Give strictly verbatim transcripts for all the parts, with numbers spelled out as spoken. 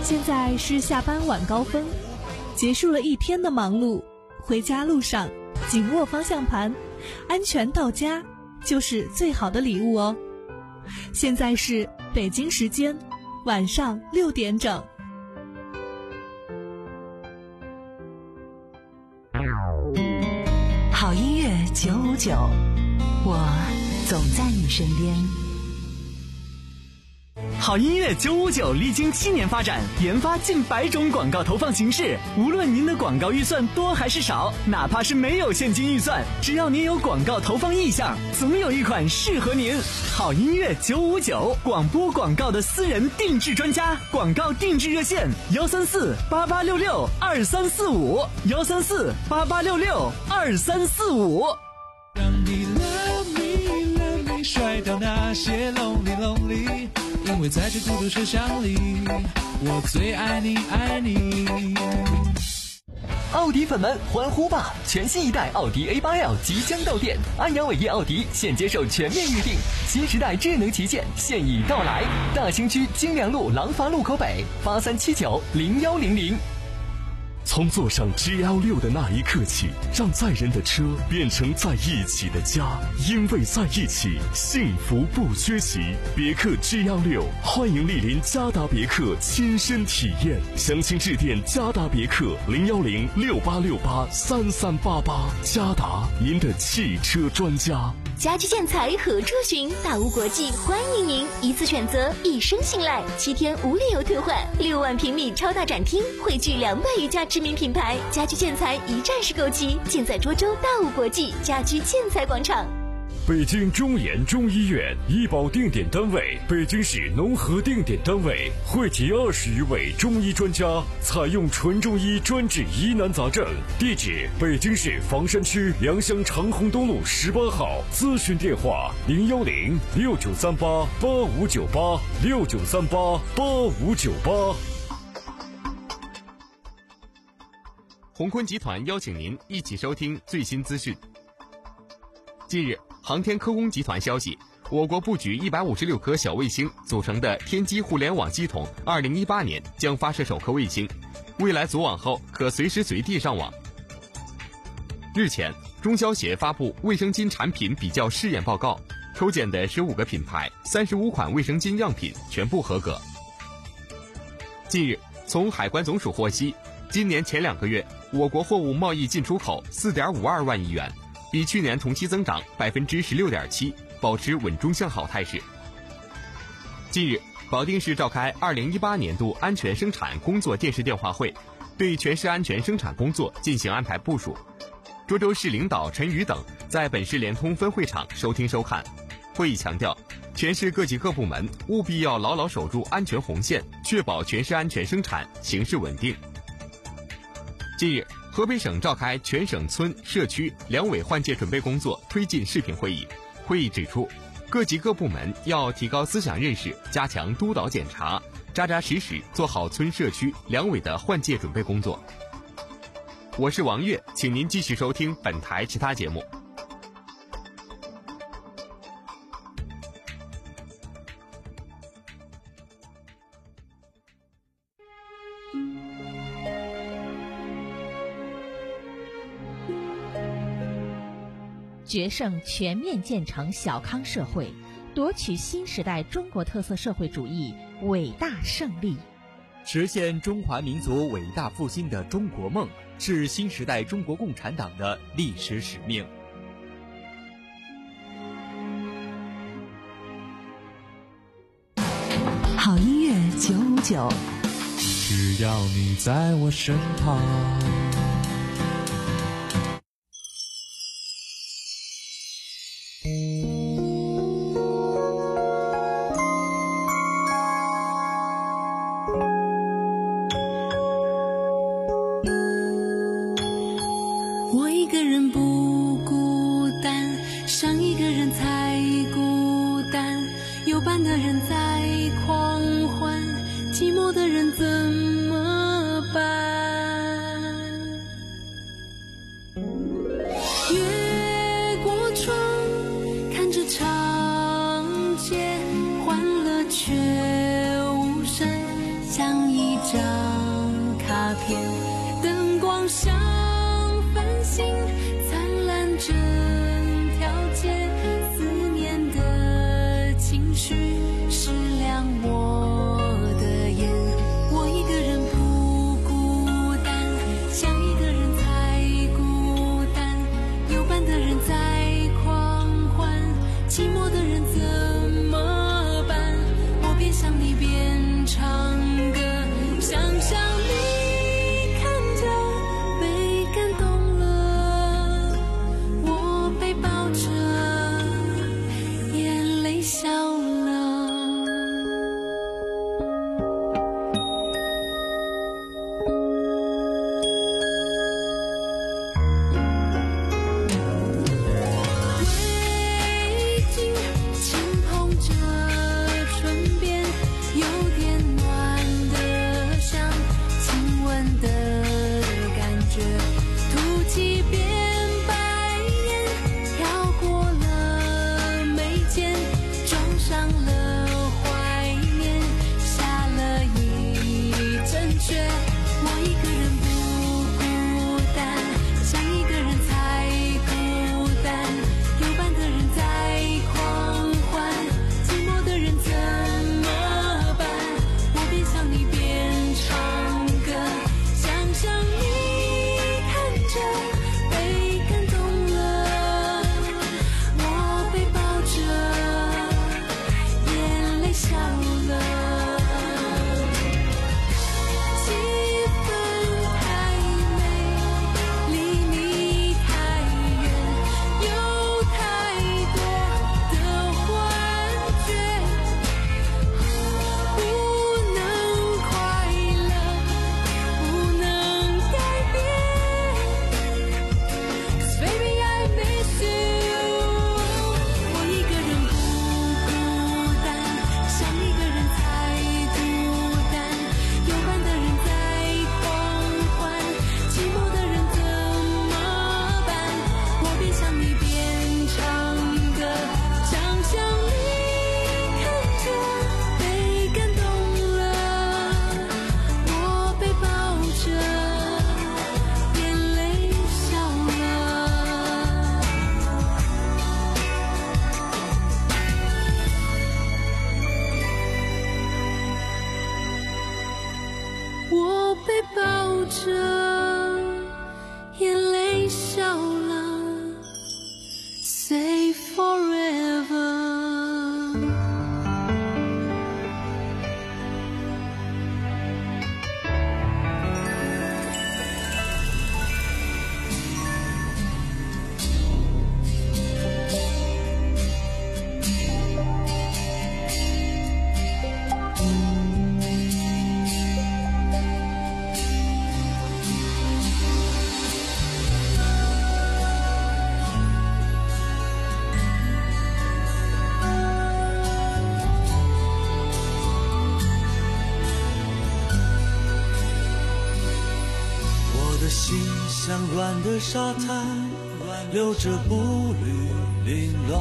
现在是下班晚高峰，结束了一天的忙碌，回家路上紧握方向盘，安全到家就是最好的礼物哦。现在是北京时间晚上六点整。 好音乐九五九，我总在你身边。 好音乐九五九历经七年发展，研发近百种广告投放形式。无论您的广告预算多还是少，哪怕是没有现金预算，只要您有广告投放意向，总有一款适合您。好音乐九五九，广播广告的私人定制专家，广告定制热线幺三四八八六六二三四五幺三四八八六六二三四五。 让你 love me love me 甩掉那些 lonely lonely， 因为在这孤独车厢里，我最爱你爱你。 奥迪粉们欢呼吧！全新一代奥迪 A 八 L 即将到店，安阳伟业奥迪现接受全面预定，新时代智能旗舰现已到来。大兴区金良路廊坊路口北八三七九零幺零零。 从坐上 G L 六 的那一刻起，让载人的车变成在一起的家，因为在一起，幸福不缺席。别克 G L 六，欢迎莅临嘉达别克亲身体验，详情致电嘉达别克零幺零六八六八三三八八。嘉达，您的汽车专家。 家居建材合作群，大屋国际欢迎您，一次选择，一生信赖，七天无理由退换，六万平米超大展厅，汇聚两百余家知名品牌，家居建材一站式购齐，尽在涿州大屋国际家居建材广场。 北京中研中医院医保定点单位，北京市农合定点单位，汇集二十余位中医专家，采用纯中医专治疑难杂症。地址：北京市房山区良乡长虹东路十八号。咨询电话：零幺零六九三八八五九八六九三八八五九八。 鸿坤集团邀请您一起收听最新资讯。近日，航天科工集团消息，我国布局一百五十六颗小卫星组成的天基互联网系统，二零一八年将发射首颗卫星，未来组网后可随时随地上网。日前，中消协发布卫生巾产品比较试验报告，抽检的十五个品牌，三十五款卫生巾样品全部合格。近日，从海关总署获悉，今年前两个月，我国货物贸易进出口 四点五二万亿元，比去年同期增长 百分之十六点七， 保持稳中向好态势。近日，保定市召开二零一八年度安全生产工作电视电话会，对全市安全生产工作进行安排部署。涿州市领导陈宇等在本市联通分会场收听收看。会议强调，全市各级各部门务必要牢牢守住安全红线，确保全市安全生产形势稳定。近日，河北省召开全省村社区两委换届准备工作推进视频会议。会议指出，各级各部门要提高思想认识，加强督导检查，扎扎实实做好村社区两委的换届准备工作。我是王悦，请您继续收听本台其他节目。 决胜全面建成小康社会，夺取新时代中国特色社会主义伟大胜利， 实现中华民族伟大复兴的中国梦，是新时代中国共产党的历史使命。 好音乐九五九， 只要你在我身旁。 我一个人不孤单，伤一个人才孤单，有伴的人在狂欢，寂寞的人怎么办？越过窗，看着长街，欢乐却无声，像一场张卡片，灯光像繁星灿烂整条街，思念的情绪是亮我的眼。我一个人不孤单，想一个人才孤单，有伴的人在狂欢，寂寞的人怎么办？我边想你边唱歌，想象你看着被感动了，我被抱着眼泪笑了。围巾轻碰着唇边，有点暖的像亲吻的感觉，吐几遍白烟，飘过了眉间，装上了怀念，下了一阵雪。我一个人不孤单，想一个人才孤单，有伴的人在狂欢，寂寞的人怎么办？我边想你边唱歌，想象你看着被感动了，我被抱着眼泪笑了。气氛太美，离你太远，有太多的幻觉，不能快乐，不能改变。Cause baby I miss you。我一个人不孤单，想一个人才孤单，有伴的人在狂欢，寂寞的人怎么办？我边想你边唱歌，想象你看着被感动了，我被抱着眼泪笑了。我被抱着眼泪笑了。Say forever。 我的心像软的沙滩，留着步履凌乱。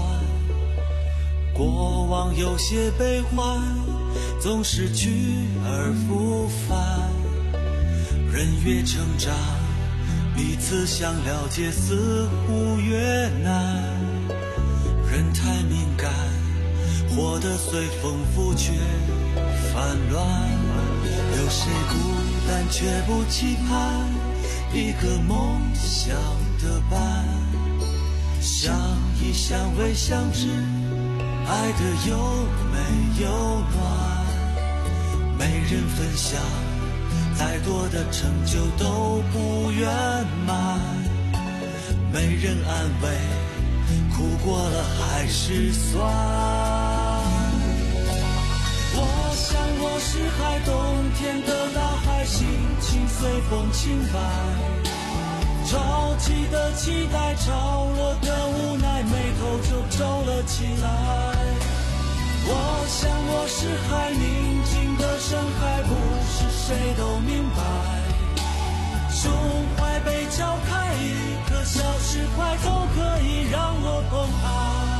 过往有些悲欢，总是去而复返。人越成长，彼此想了解似乎越难。人太敏感，活得随风拂却烦乱。有谁孤单却不期盼一个梦想的伴？相依相偎相知，爱得又美又暖。没人分享，再多的成就都不圆满。没人安慰，苦过了还是酸。我想我是海，冬天的大海，心情随风轻摆。潮起的期待，潮落的无奈，眉头就皱了起来。我想我是海，宁静的深海，不是谁都明白。胸怀被敲开，一颗小石块都可以让我澎湃。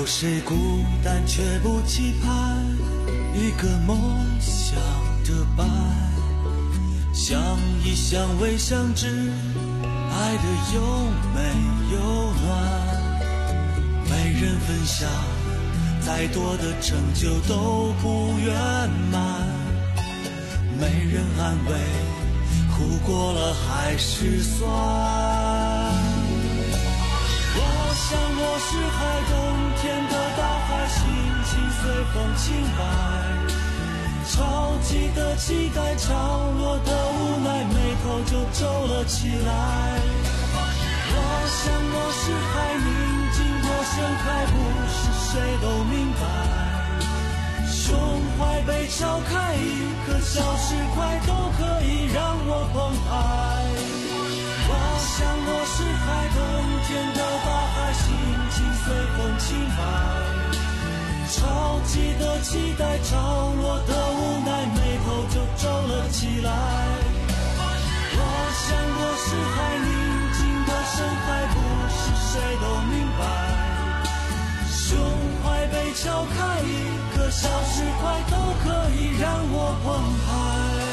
谁孤单却不期盼一个梦想的伴？相依相偎相知，爱的又美又暖。没人分享，再多的成就都不圆满。没人安慰，苦过了还是酸。我想我是海，冬天的大海，心情随风轻摆。潮起的期待，潮落的无奈，眉头就皱了起来。我想我是海，宁静多盛开，不是谁都明白。胸怀被敲开，一颗小石块都可以让我澎湃。我想我是海，冬天的大海，心情随风轻摆。潮起的期待，潮落的无奈，眉头就皱了起来。我想我是海，宁静的深海，不是谁都明白。胸怀被敲开，一颗小石块都可以让我澎湃。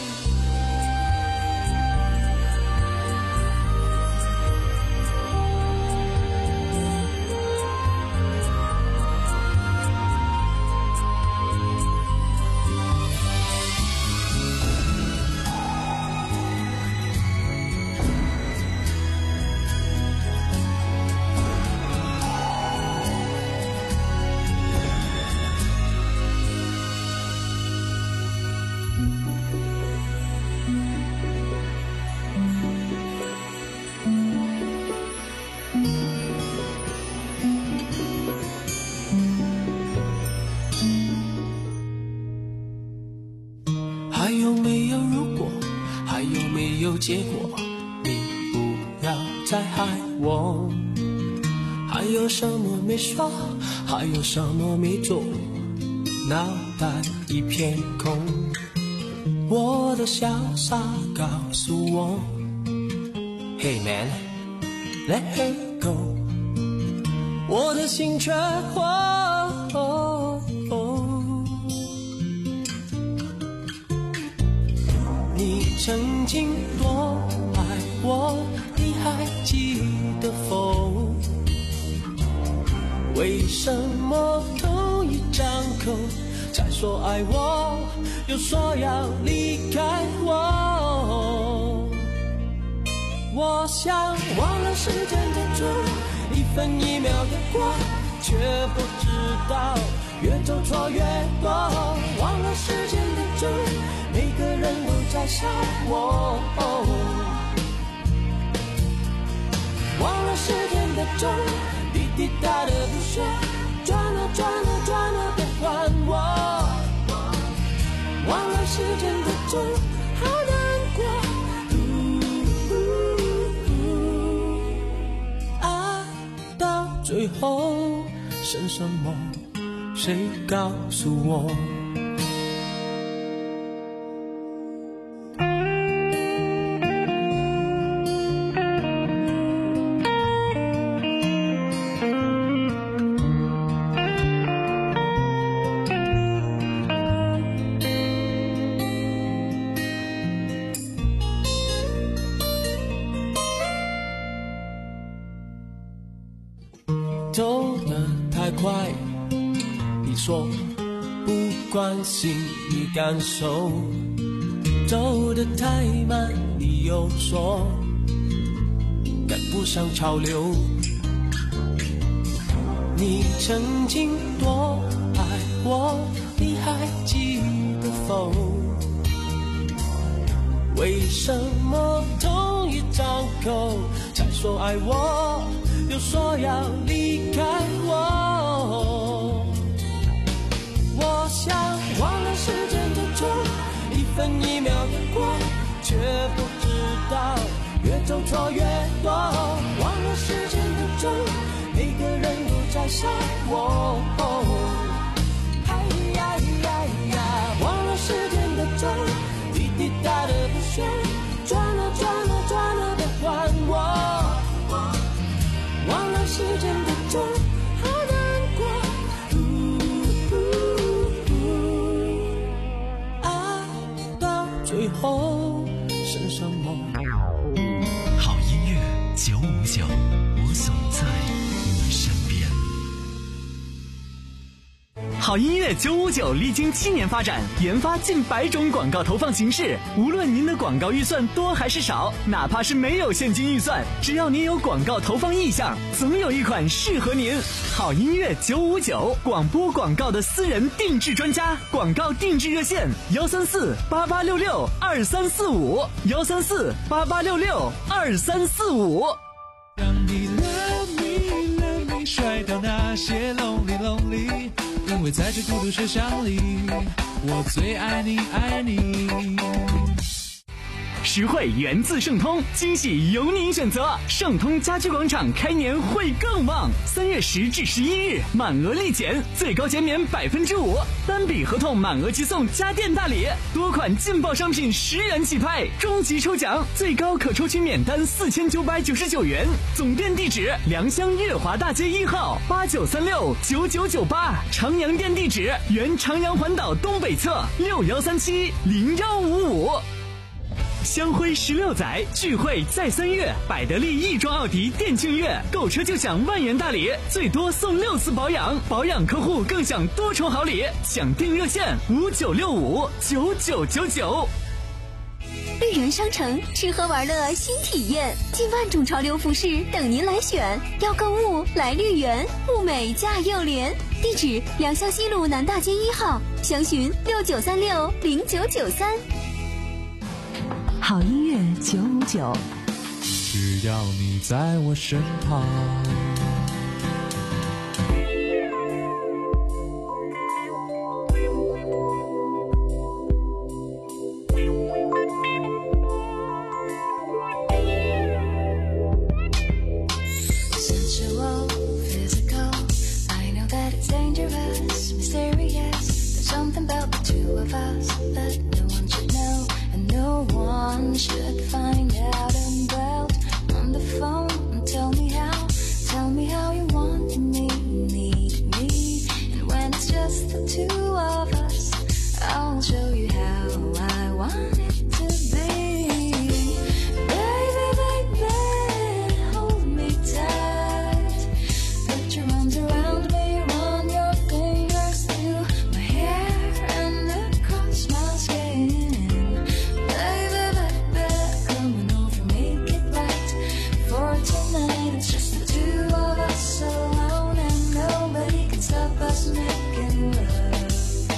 还有没有如果，还有没有结果，你不要再害我。还有什么没说，还有什么没做，脑袋一片空。我的潇洒告诉我 Hey man, let her go。 我的心却火、哦哦、你曾经多爱我，你还记得否？为什么同一张口才说爱我，又说要离开我？我想忘了时间的钟，一分一秒的过，却不知道越走错越多。忘了时间的钟，每个人都在笑我。忘了时间的钟，滴滴答的不说，转了转了转了别还我。忘了时间的钟，好难过。爱到最后剩什么？谁告诉我？走得太快，你说不关心你感受；走得太慢，你又说赶不上潮流。你曾经多爱我，你还记得否？为什么同一张口才说爱我，又说要离开我？我想忘了时间的钟，一分一秒的过，却不知道越走错越多。忘了时间的钟，每个人都在笑我。哎呀呀呀！忘了时间的钟，滴滴答的不说，转了转了转了别还我。忘了时间的钟，好难过。 好音乐九五九历经七年发展，研发近百种广告投放形式。无论您的广告预算多还是少，哪怕是没有现金预算，只要您有广告投放意向，总有一款适合您。好音乐九五九，广播广告的私人定制专家，广告定制热线：幺三四八八六六二三四五，幺三四八八六六二三四五。 让你 love me love me 甩掉那些 lonely lonely， 因为在这孤独车厢里，我最爱你爱你。 实惠源自盛通，惊喜由您选择。盛通家居广场开年会更旺，三月十至十一日满额立减，最高减免百分之五，单笔合同满额即送家电大礼，多款劲爆商品十元起拍，终极抽奖最高可抽取免单四千九百九十九元。总店地址：良乡悦华大街一号八九三六九九九八，长阳店地址：原长阳环岛东北侧六幺三七零幺五五。香辉十六载，聚会在三月，百得利亦庄奥迪电竞月，购车就享万元大礼，最多送六次保养，保养客户更享多重好礼。抢订热线：五九六五九九九九。 绿园商城吃喝玩乐新体验，近万种潮流服饰等您来选。要购物来绿园，物美价又廉。地址：良乡西路南大街一号，详询六九三六零九九三。 好音乐九五九， 只要你在我身旁。 Should find out about on the phone and tell me how, tell me how you want me, need me, and when it's just the two of us, I'll show you how I want it to be. Baby, baby, hold me tight, put your arms around me, run your fingers through my hair and across my skin. It's just the two of us alone, and nobody can stop us making love.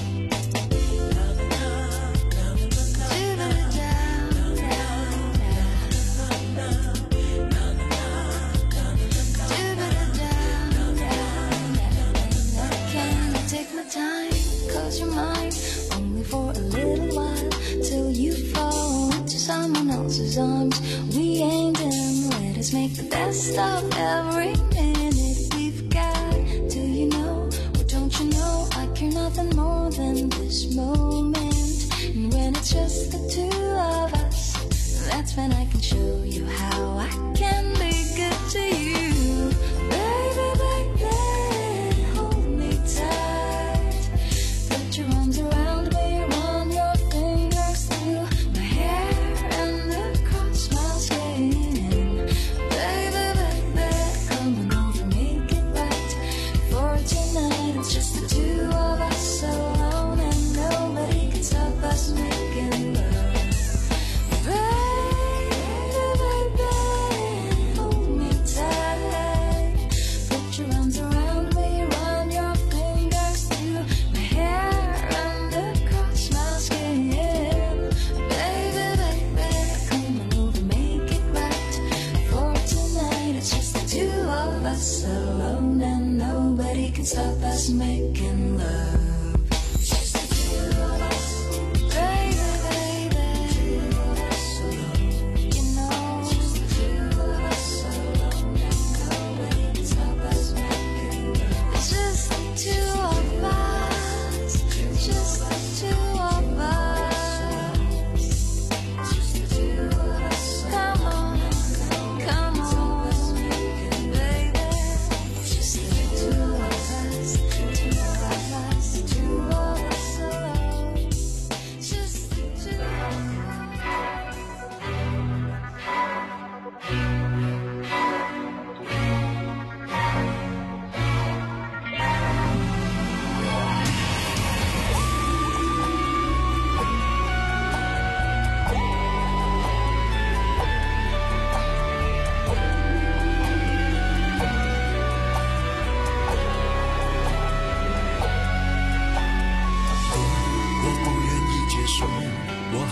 Can I take my time? Close your mind, only for a little while, till you fall into someone else's arms. We ain't done. Let us make the best of every minute we've got. Do you know, or don't you know, I care nothing more than this moment. And when it's just the two of us, that's when I can show you how I can be good to you. Baby, baby, hold me tight, put your arms around me, run your fingers through my hair and across my skin. Baby, baby, come on over, make it right. For tonight, it's just the two of us alone, and nobody can stop us making love. Baby, baby,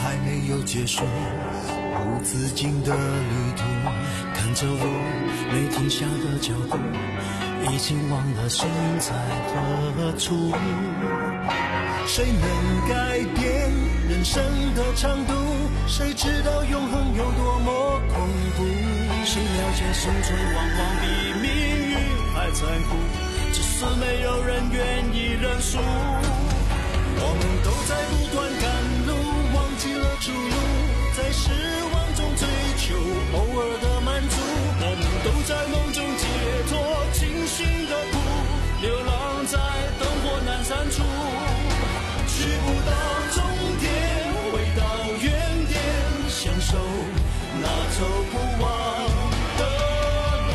还没有结束，无止境的旅途，看着我没停下的脚步，已经忘了心在何处。谁能改变人生的长度？谁知道永恒有多么恐怖？谁了解生存往往比命运还残酷，只是没有人愿意认输。我们都在不断赶路，忘记了出路，在失望中追求偶尔的满足。我们都在梦中解脱清醒的苦，流浪在灯火阑珊处，去不到终点，回到原点，享受那走不完的路。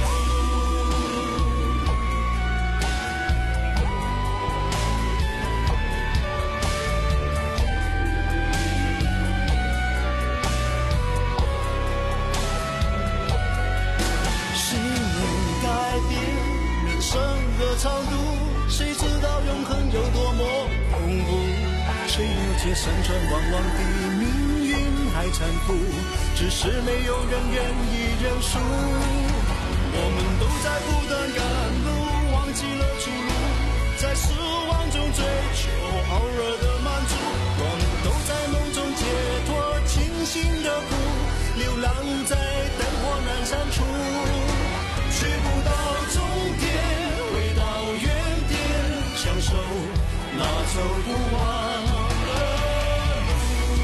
谁能改变人生的长度？谁知道永恒有多么恐怖？谁了解生存往往比命运还残酷，只是没有人愿意认输。我们都在不断赶路，忘记了出路，在失望中追求偶尔的满足。我们都在梦中解脱清醒的苦，流浪在灯火阑珊处，去不到终点，回到原点，享受那走不完的路。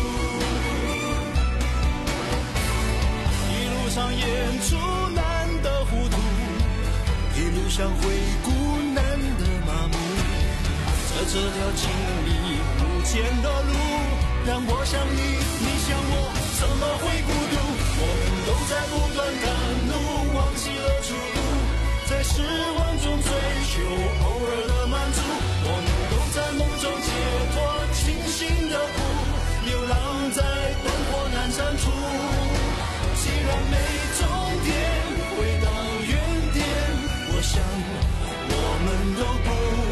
一路上演出难的糊涂，一路上回顾难的麻木，在这条经历无间的路，让我想你，你想我，怎么会孤独？我们都在不断赶路，忘记了出路，在失望中追求偶尔的满足。我们都在梦中解脱清醒的苦，流浪在灯火阑珊处。既然没终点，回到原点，我想我们都不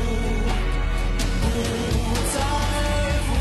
不在乎。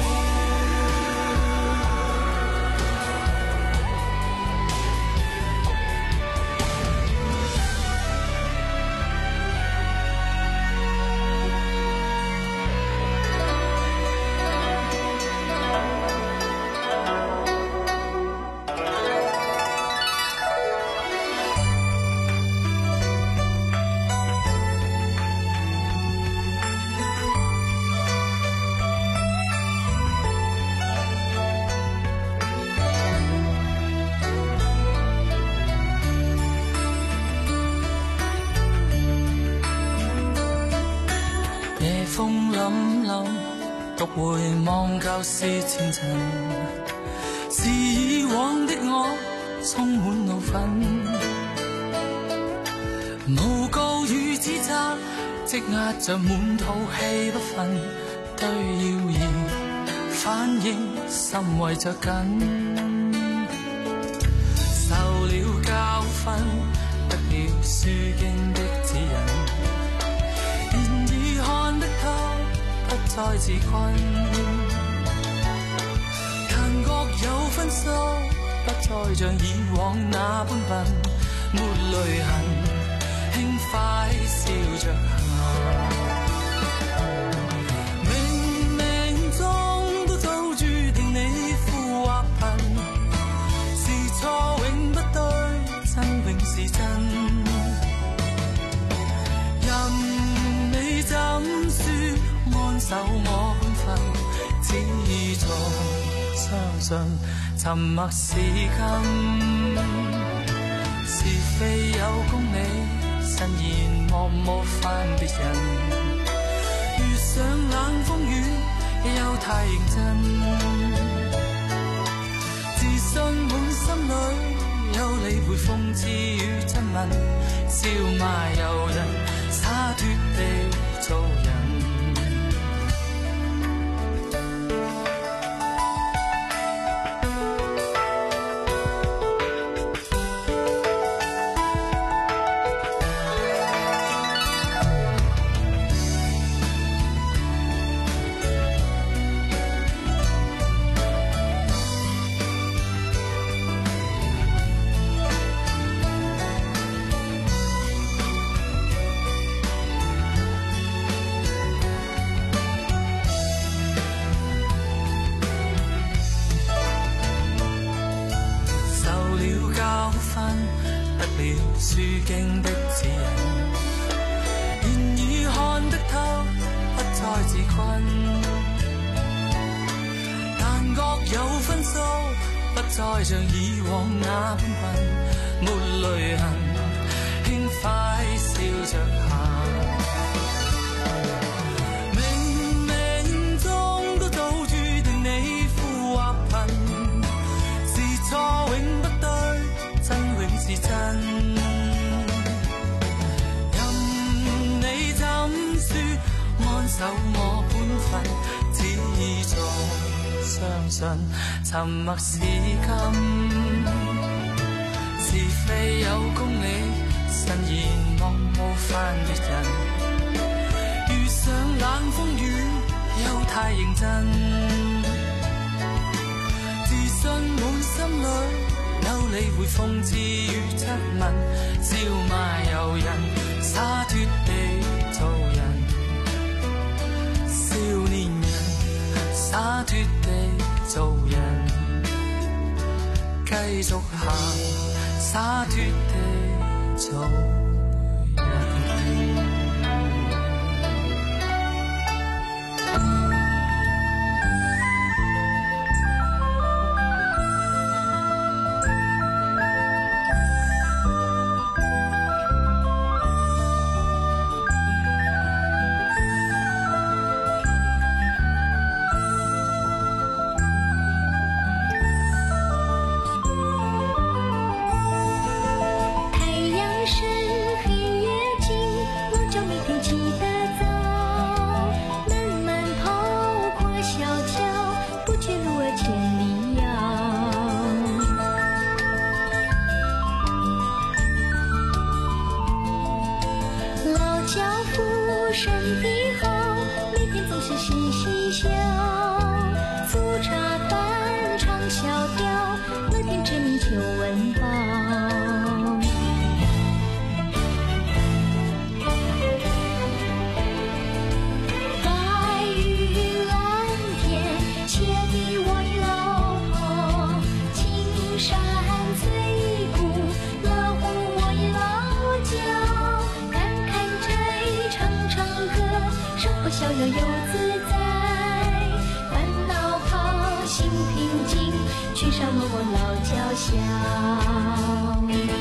風凜凜，獨回望舊事前塵，是以往的我充滿怒憤，誣告與指責積壓着滿肚氣不憤，對謠言反應心圍着緊，受了教訓，得了書經的指引。看得透，不再自困，但各有分數，不再像以往那般笨，沒淚痕，輕快笑着行。冥冥中都早注定你富或貧，是錯永不對，真永是真。怎說安守我本分，只做相信沉默是金，是非有公理，慎言莫冒犯別人，遇上冷風雨又太認真，自信滿心裏有理會諷刺與質問，笑罵由人，灑脫地做人。 書經的指引，然而看得透，不再自困，但各有分數，不再像以往那般困，沒淚痕，輕快笑着行。冥冥中都早注定你富或貧，是錯永不對，真永是真。任你怎說，安守我本分，只做相信沉默是金。是非有公理，慎言莫冒犯別人。遇上冷風雨，又太認真。自信滿心裏，扭理會諷刺與質問，笑罵由人，灑脱地做人。少年人，灑脱地做人，繼續行。灑脱地做人。 逍遥又自在，烦恼抛，心平静，去上我我老脚下。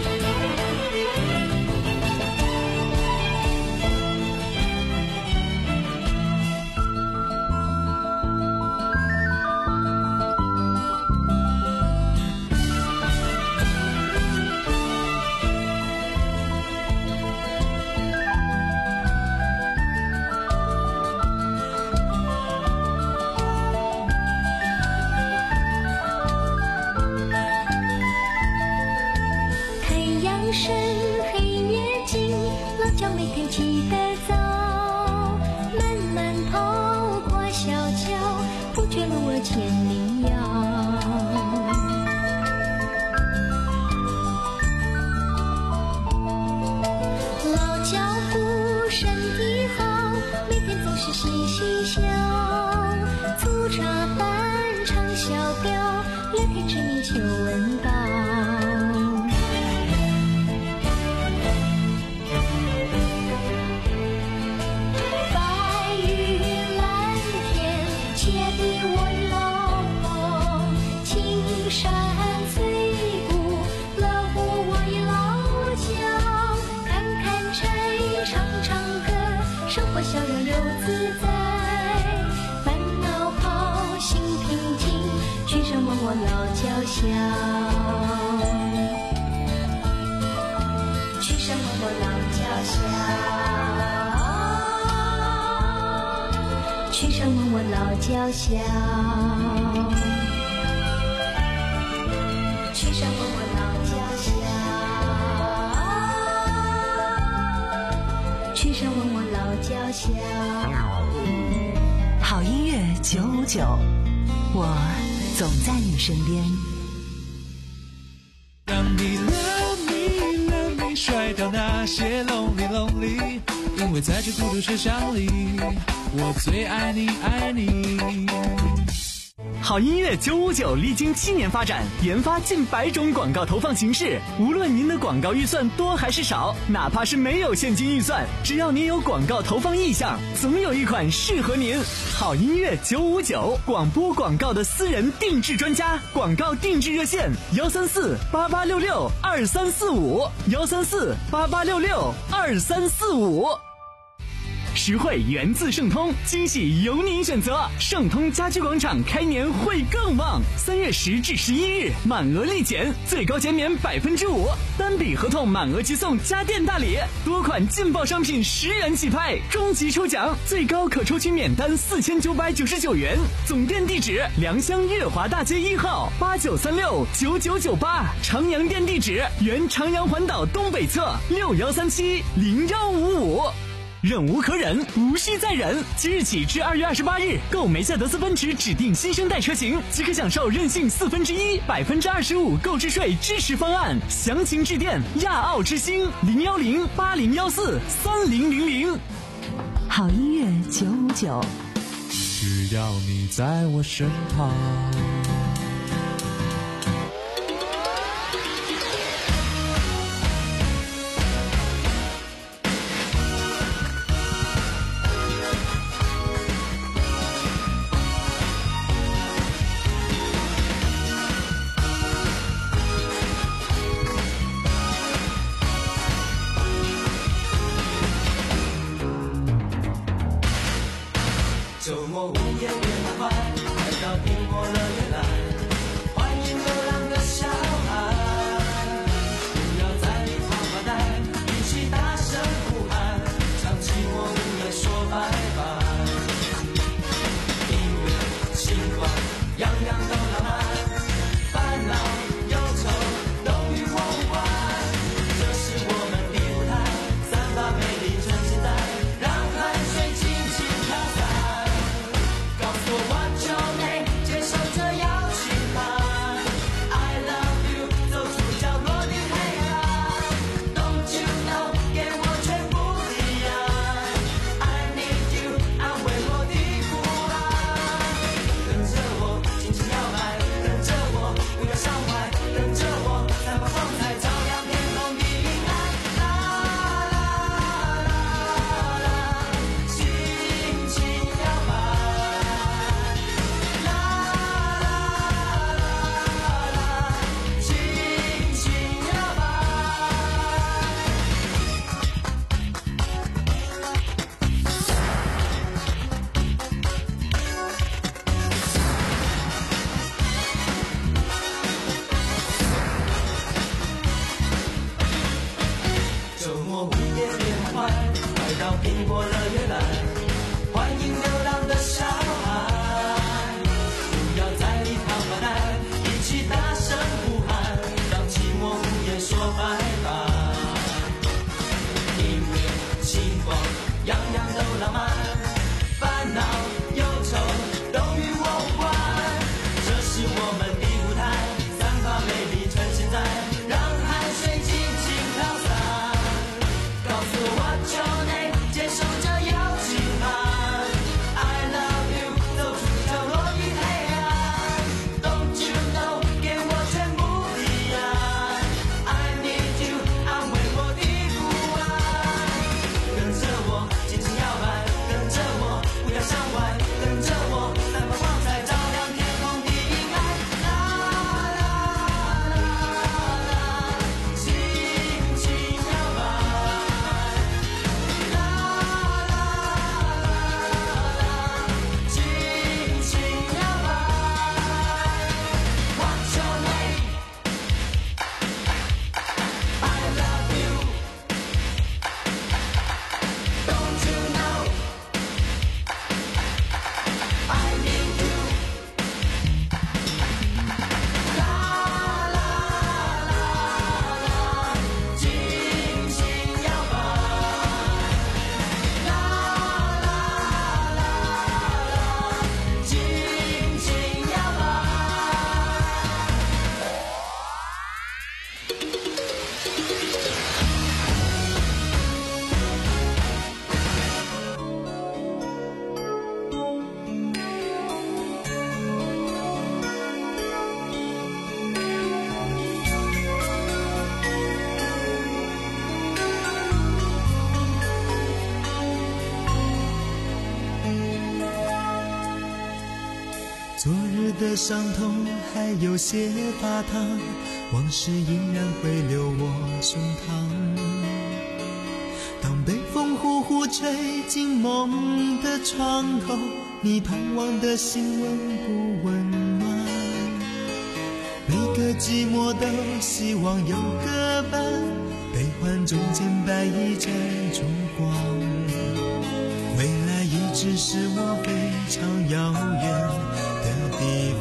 去上我我老脚下，去上我我老脚下，去上我我老脚下。 好音乐九五九，我总在你身边。 让你 love me love me 甩掉那些 lonely lonely， 因为在这孤独车厢里，我最爱你爱你。 好音乐九五九历经七年发展，研发近百种广告投放形式。无论您的广告预算多还是少，哪怕是没有现金预算，只要您有广告投放意向，总有一款适合您。好音乐九五九，广播广告的私人定制专家，广告定制热线：幺三四八八六六二三四五，幺三四八八六六二三四五。实惠源自盛通，惊喜由您选择。盛通家居广场开年会更旺，三月十至十一日满额立减，最高减免百分之五，单笔合同满额即送家电大礼，多款劲爆商品十元起拍，终极抽奖最高可抽取免单四千九百九十九元。总店地址：良乡月华大街一号八九三六九九九八，长阳店地址：原长阳环岛东北侧六幺三七零幺五五。忍无可忍，无需再忍。即日起至二月二十八日，购梅赛德斯奔驰指定新生代车型，即可享受任性四分之一、百分之二十五购置税支持方案。详情致电亚奥之星零幺零八零幺四三零零零。 好音乐九五九， 只要你在我身旁。 周末午夜别太快，快到苹果乐园来，欢迎流浪的小孩，不要在里发发呆，一起大声呼喊，唱寂寞午夜说拜拜。音乐情话样样都浪漫，烦恼忧愁都与我无关，这是我们的舞台，散发美丽真现在，让汗水轻轻飘散。What's your name？ 接受这邀请。 昨日的伤痛还有些发烫，往事依然会留我胸膛。当北风呼呼吹进梦的窗口，你盼望的心温不温暖？每个寂寞都希望有个伴，悲欢中间摆一盏烛光。未来一直是我非常遥远的地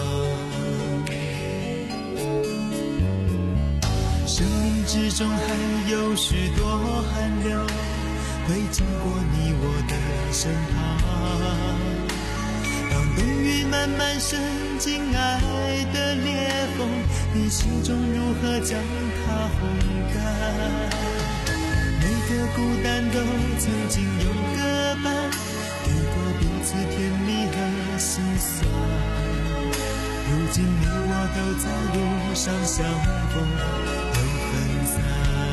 方。生命之中还有许多寒流会经过你我的身旁。当冬雨慢慢渗进爱的裂缝，你心中如何将它烘干？每个孤单都曾经有个伴，给过彼此甜蜜和心酸。如今你我都在路上相逢又分散。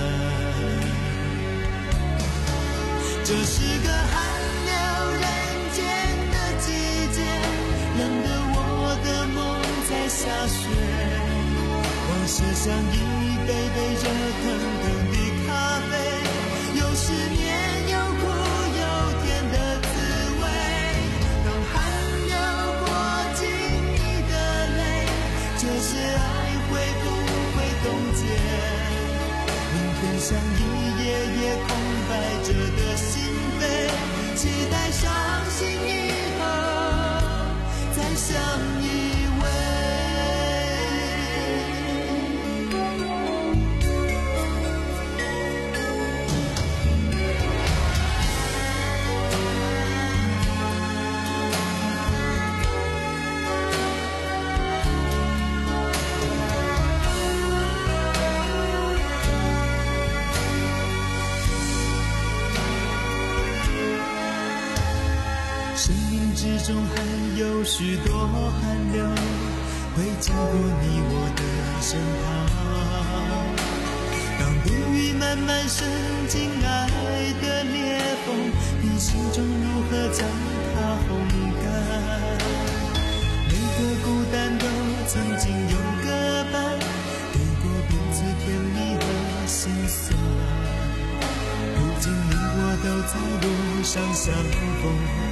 这是个寒流人间的季节，冷得我的梦在下雪。往事像一杯杯热腾腾的咖啡，有失眠有苦有甜的滋味。当寒流过尽你的泪，这些爱会不会冻结？明天像一页页空白着的心扉，期待伤心以后再相依偎。之中还有许多寒流会经过你我的身旁。当冬雨慢慢渗进爱的裂缝，你心中如何将它烘干？每个孤单都曾经有个伴，给过彼此甜蜜和心酸。如今你我都在路上相逢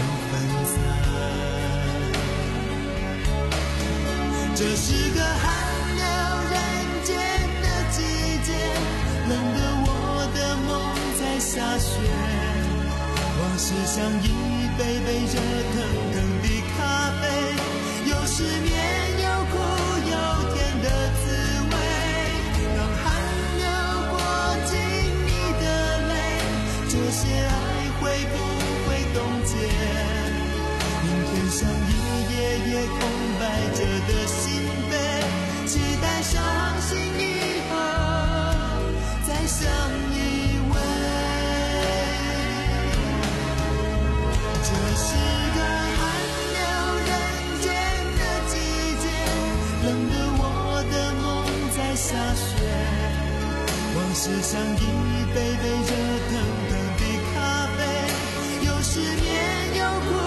这是个寒流人间的季节，冷得我的梦在下雪。往事像一杯杯热腾腾的咖啡，有失眠有苦有甜的滋味。当寒流过尽你的泪，这些爱会不会冻结？明天像一页页空白着的心扉，期待伤心以后再相依偎。这是个寒流人间的季节，冷得我的梦在下雪。往事像一杯杯热腾腾的咖啡，有失眠有苦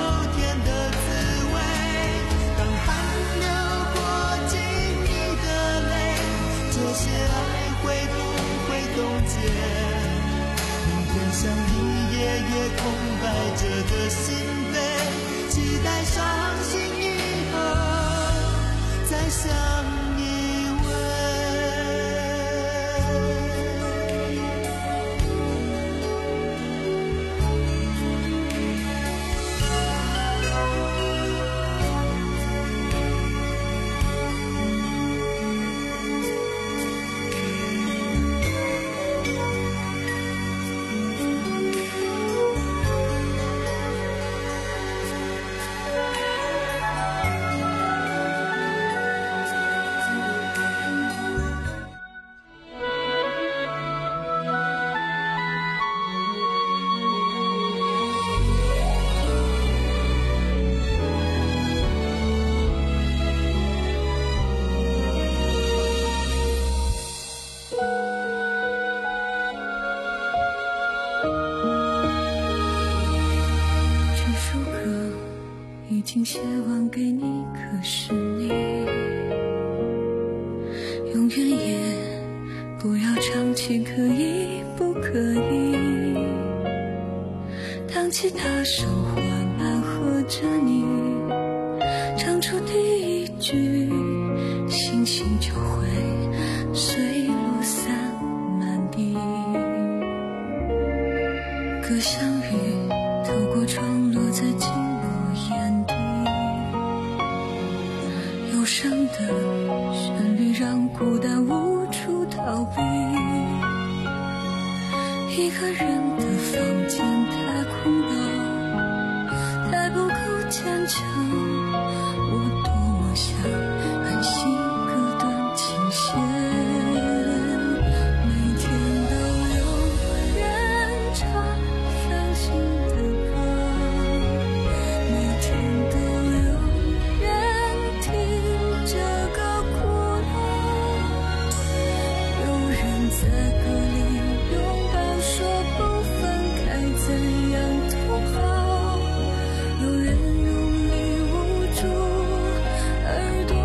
像一页页空白着的心扉，期待伤心以后再相依偎。 已经写完给你，可是你永远也不要唱起可以不可以。当吉他手缓慢和着你唱出第一句，星星就会碎落散满地。歌像雨透过窗落在寂寞眼底，忧伤的旋律让孤单无处逃避。一个人的房间太空荡，太不够坚强，我多么想安心歌断琴弦。每天都有人唱伤心的歌，每天都有人听这个哭了，有人在歌里拥抱说不分开怎样都好，有人用力捂住耳朵。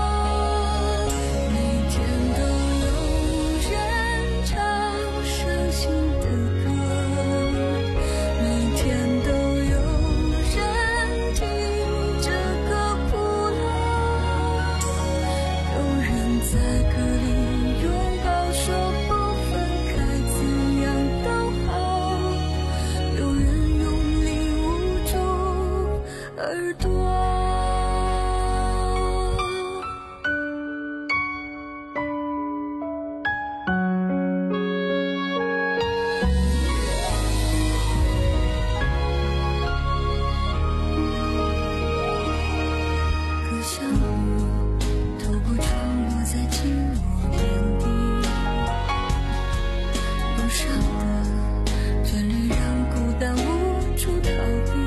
每天都有人唱伤心的歌，每天都有人听这个哭了，有人在歌里拥抱说不分开怎样都好，有人用力捂住耳朵。歌像雨透过窗落在寂寞眼底，忧伤的旋律让孤单无处逃避。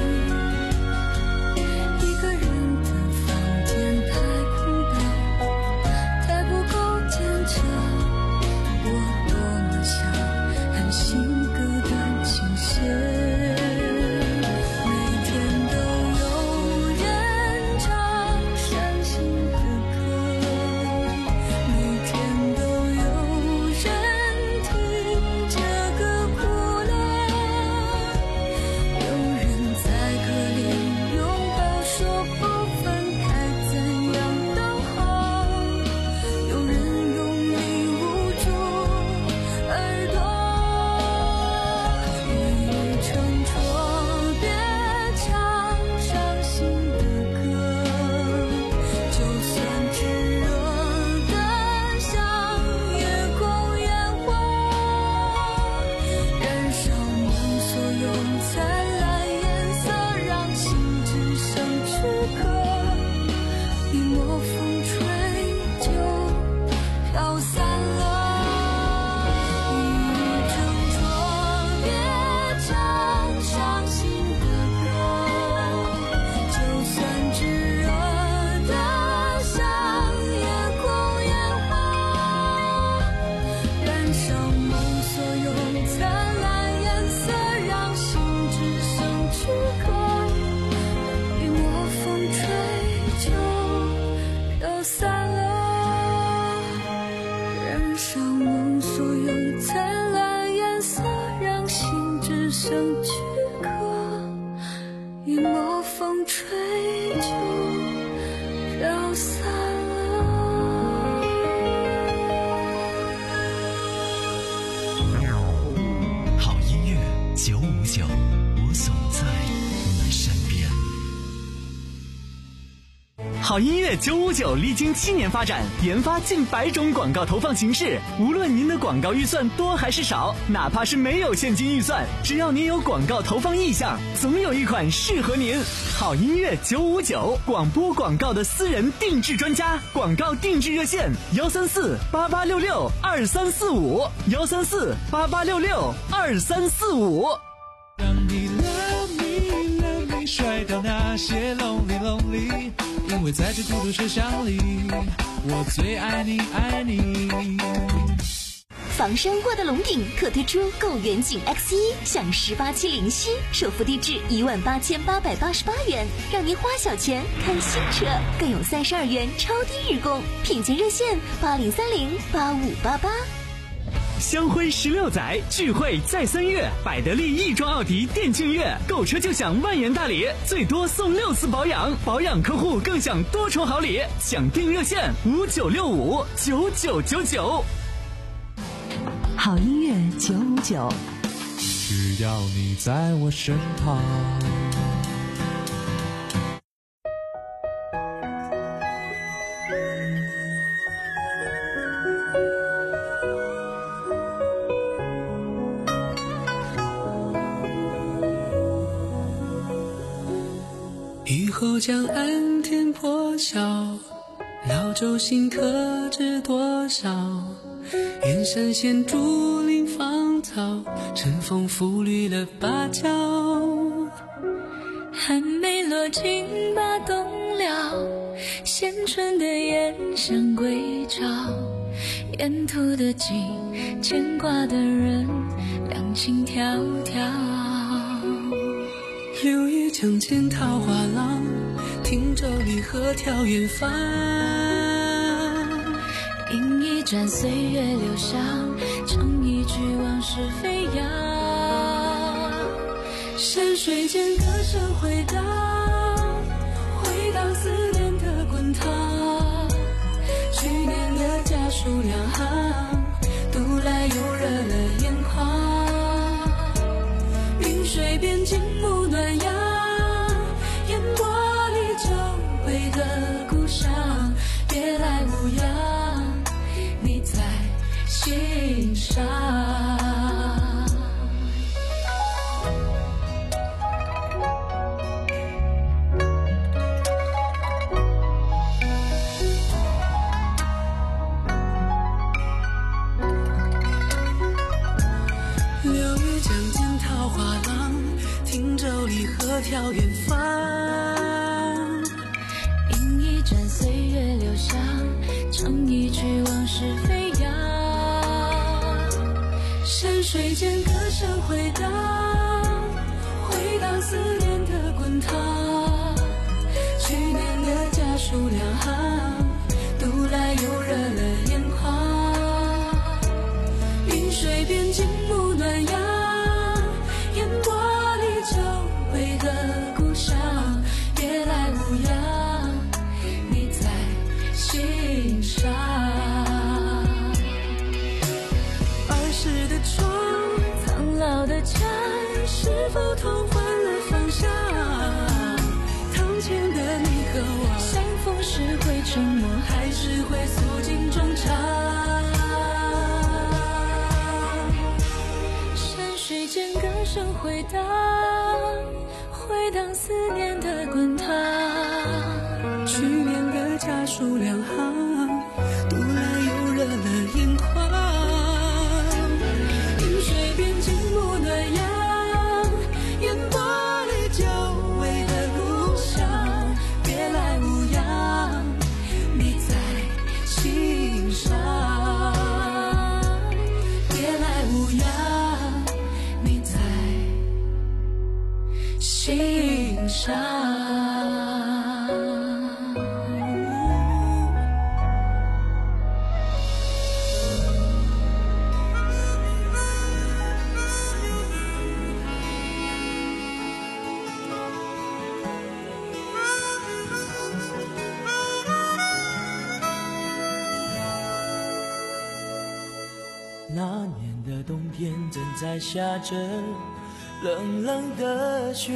一个人的房间太空荡，太不够坚强，我多么想安心歌断琴弦。每天都有人唱伤心的歌，每天都有人听这个哭了，有人在歌里拥抱说不分开怎样都好，有人用力捂住耳朵。一语成谟，别唱伤心的歌，就算炙热的像夜空烟火，燃烧梦所有灿烂颜色，让心只剩躯壳，一抹风吹就飘散了。一语成谟，别唱伤心的歌，就算炙热的像夜空烟火，燃烧梦所有灿烂颜色，让心只剩躯壳，一抹风吹就飘散了。燃烧梦所有灿烂颜色，让心只剩躯壳，一抹风吹就飘散了。 好音乐九五九，我总在你身边。好音乐九五九历经七年发展，研发近百种广告投放形式。无论您的广告预算多还是少，哪怕是没有现金预算，只要您有广告投放意向，总有一款适合您。好音乐九五九，广播广告的私人定制专家，广告定制热线幺三四八八六六二三四五幺三四八八六六二三四五。 让你 love me love me 甩掉那些 lonely lonely， 因为在这孤独车厢里，我最爱你爱你。 房山沃德龙顶特推出购远景 X 一享十八期零息，首付低至一万八千八百八十八元，让您花小钱看新车，更有三十二元超低日供，品鉴热线八零三零八五八八。 香辉十六载，聚会在三月，百得利亦庄奥迪电竞月，购车就享万元大礼，最多送六次保养，保养客户更享多重好礼，享定热线五九六五九九九九。 好音乐九五九， 只要你在我身旁。 雨后江岸天破晓，老舟新客知多少？远山现竹林芳草，晨风拂绿了芭蕉。 还没落尽把冬了，衔春的燕想归巢。沿途的景，牵挂的人，两情迢迢。 柳叶江间桃花浪，汀州离合眺远方。 饮一盏岁月留香，唱一句往事飞扬。 山水间歌声回荡，回荡思念的滚烫。去年的家书两行，读来又热了眼眶。云水边静沐暖阳，烟波里久违的故乡，别来无恙，你在心上。河眺远方， 饮一盏岁月留香，唱一句往事飞扬。 山水间歌声回荡，回荡思念的滚烫。去年的家书两行，读来又热了眼眶。云水边静沐暖阳，烟波里久违的故乡，别来无恙，你在心上。儿时的窗， 苍老的家， 是否同换了方向？堂前的你和我， 相逢时会沉默， 还是会诉尽衷肠？ 山水间歌声回荡，回荡思念的滚烫。 去年的家书两行，读来又热了眼眶。云水边静沐暖阳，烟波里久违的故乡，别来无恙，你在心上。别来无恙，你在心上。 那年的冬天正在下着冷冷的雪，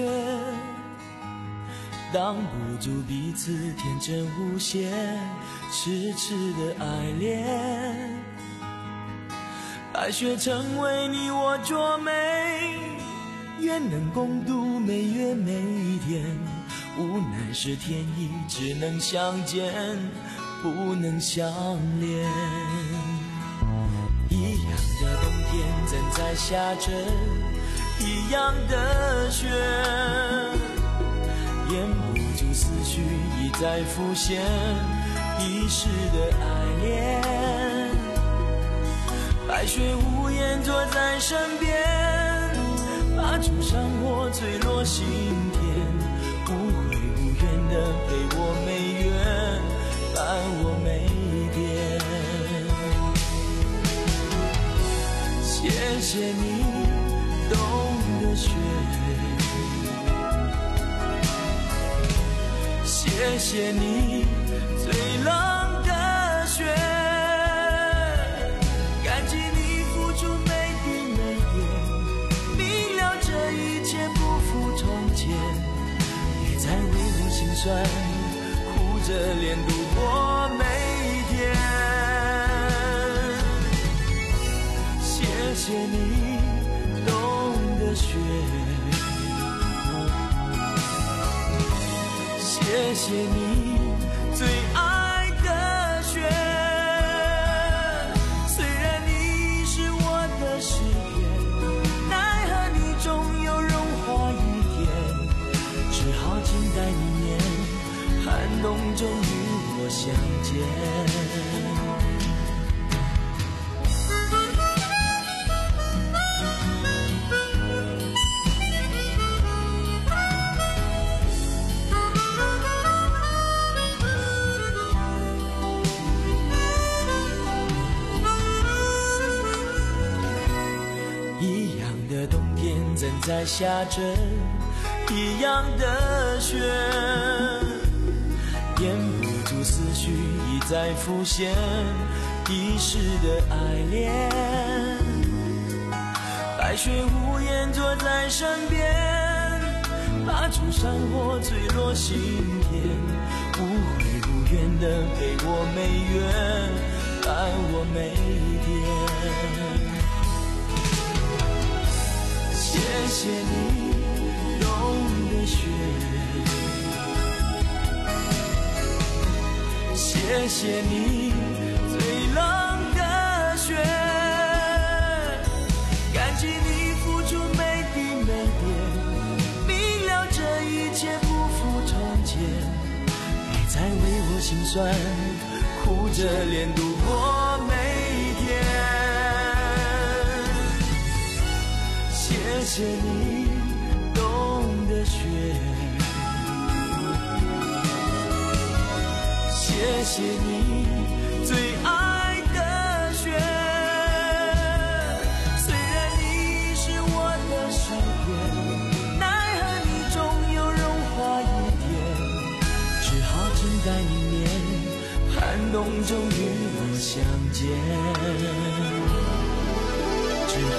挡不住彼此天真无邪痴痴的爱恋。白雪成为你我卓美，愿能共度每月每一天，无奈是天意，只能相见不能相恋。一样的冬天正在下着一样的雪，掩不住思绪一再浮现遗失的爱恋。白白雪无言坐在身边，把灼伤我坠落心田，无悔无怨的陪我每月，伴我每天。谢谢你懂得雪，谢谢你最冷的雪，感激你付出每滴每点，明了这一切不负从前，也在为我心酸，苦着脸度过每天。谢谢你懂得雪，谢谢你最爱的雪，虽然你是我的诗篇，奈何你终有融化一天，只好静待明年，寒冬中与我相见。正在下着一样的雪，掩不住思绪已在浮现一时的爱恋。白雪无言坐在身边，把灼伤我坠落心田，无悔无怨的陪我每月，伴我每天。谢谢你懂得雪，谢谢你最冷的雪，感激你付出每滴每点，明了这一切不负从前，也在为我心酸，苦着脸度过每天。谢谢你懂得雪，谢谢你最爱的雪，虽然你是我的诗篇，奈何你终有融化一天，只好静待明年，寒冬中与我相见，只好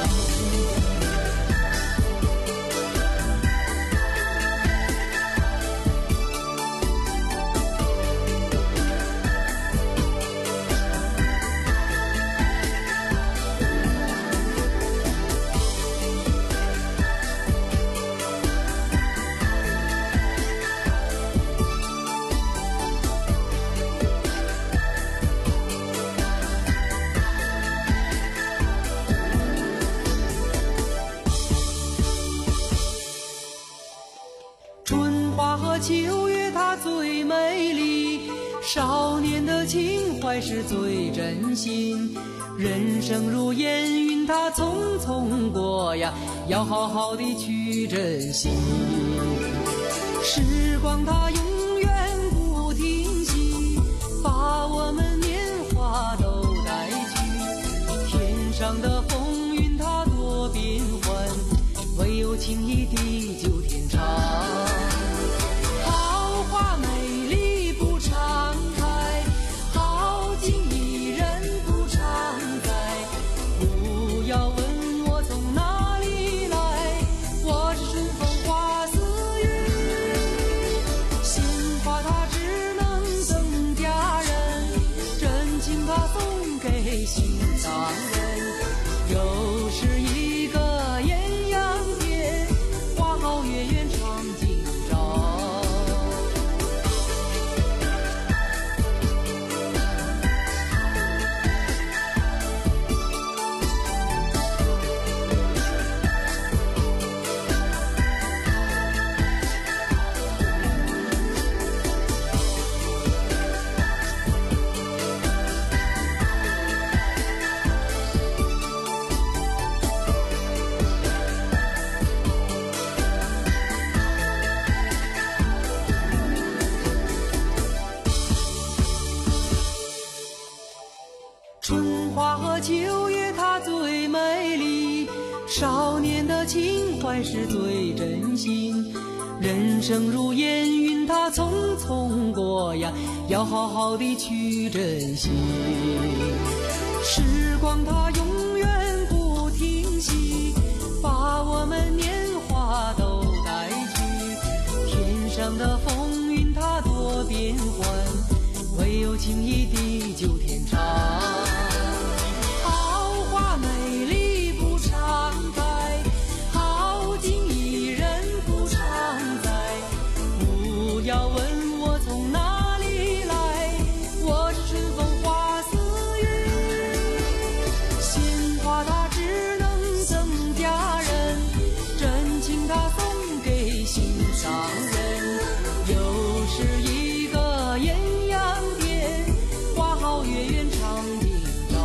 秋月它最美丽，少年的情怀是最真心。人生如烟云，它匆匆过呀，要好好的去珍惜。时光它永远不停息，把我们年华都带去。天上的风云它多变幻，唯有情谊地久天长。 少年的情怀是最真心。人生如烟云，它匆匆过呀，要好好的去珍惜。时光它永远不停息，把我们年华都带去。天上的风云它多变幻，唯有情谊地久天长。好花美丽不常开，好景宜人不常在。不要问我从哪里来，我是春风花似云。鲜花它只能增加人，真情它送给心上人。又是一个艳阳天，花好月圆常听到，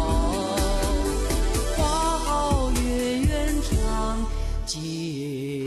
花好月圆常见。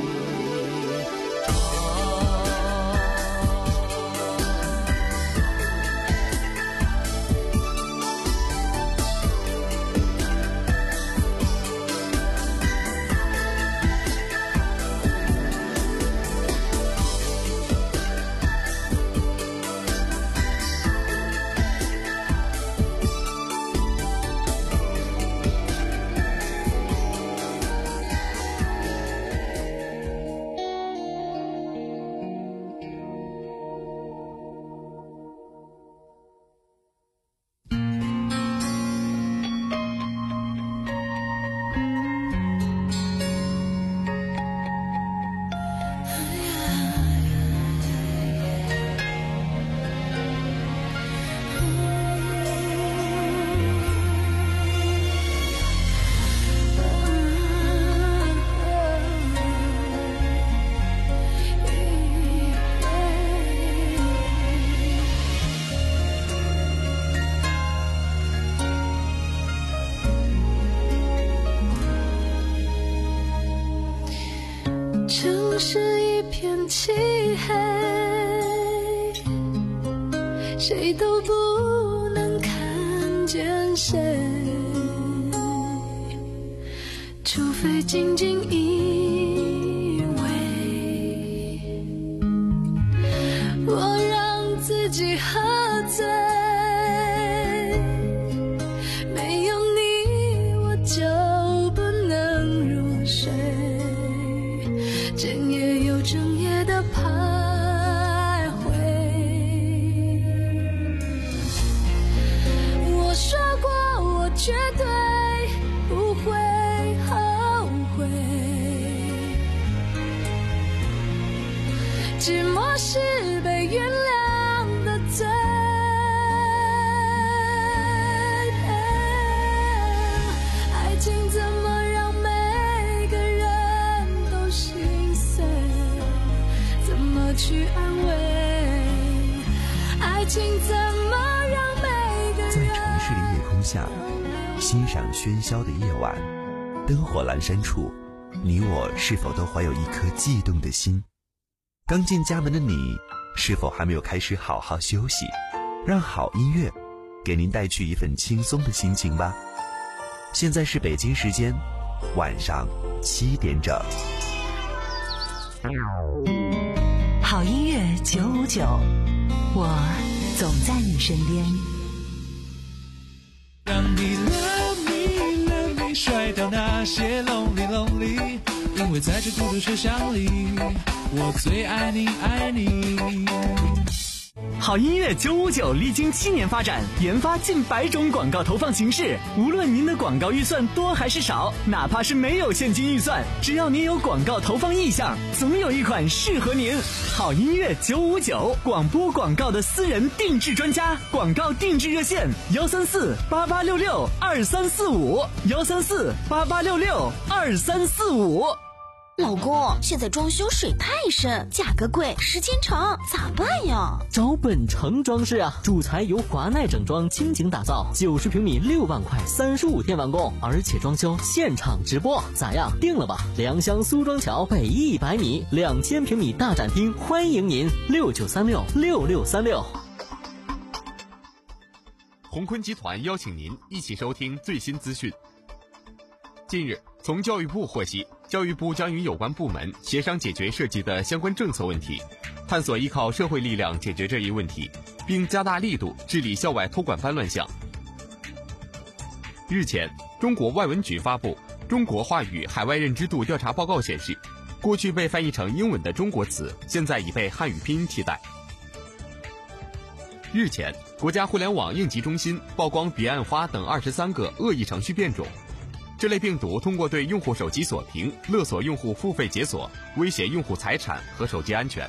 城市一片漆黑，谁都不能看见谁，除非紧紧依偎。我让自己喝醉，没有你我就不能入睡。整夜又整夜的徘徊，我说过我绝对不会后悔，寂寞是被原谅的罪。爱情怎么让每个人都心碎，怎么去安慰？爱情怎么让每个人在城市的夜空下，欣赏喧嚣的夜晚，灯火阑珊处，你我是否都怀有一颗悸动的心？刚进家门的你，是否还没有开始好好休息？让好音乐给您带去一份轻松的心情吧。现在是北京时间晚上七点整。 好音乐九五九，我总在你身边。 让你 love me love me 甩掉那些 lonely lonely， 因为在这孤独车厢里，我最爱你爱你。 好音乐九五九历经七年发展，研发近百种广告投放形式。无论您的广告预算多还是少，哪怕是没有现金预算，只要您有广告投放意向，总有一款适合您。好音乐九五九，广播广告的私人定制专家，广告定制热线幺三四八八六六二三四五幺三四八八六六二三四五。 老公，现在装修水太深，价格贵，时间长，咋办呀？ 找本城装饰啊，主材由华奈整装倾情打造，九十平米六万块，三十五天完工，而且装修现场直播，咋样？定了吧？良乡苏庄桥北一百米，两千平米大展厅，欢迎您六九三六六六三六。 鸿坤集团邀请您一起收听最新资讯。近日， 从教育部获悉，教育部将与有关部门协商解决涉及的相关政策问题，探索依靠社会力量解决这一问题，并加大力度治理校外托管班乱象。日前，中国外文局发布《中国话语海外认知度调查报告》显示，过去被翻译成英文的中国词，现在已被汉语拼音替代。日前，国家互联网应急中心曝光彼岸花等二十三个恶意程序变种。这类病毒通过对用户手机锁屏，勒索用户付费解锁，威胁用户财产和手机安全。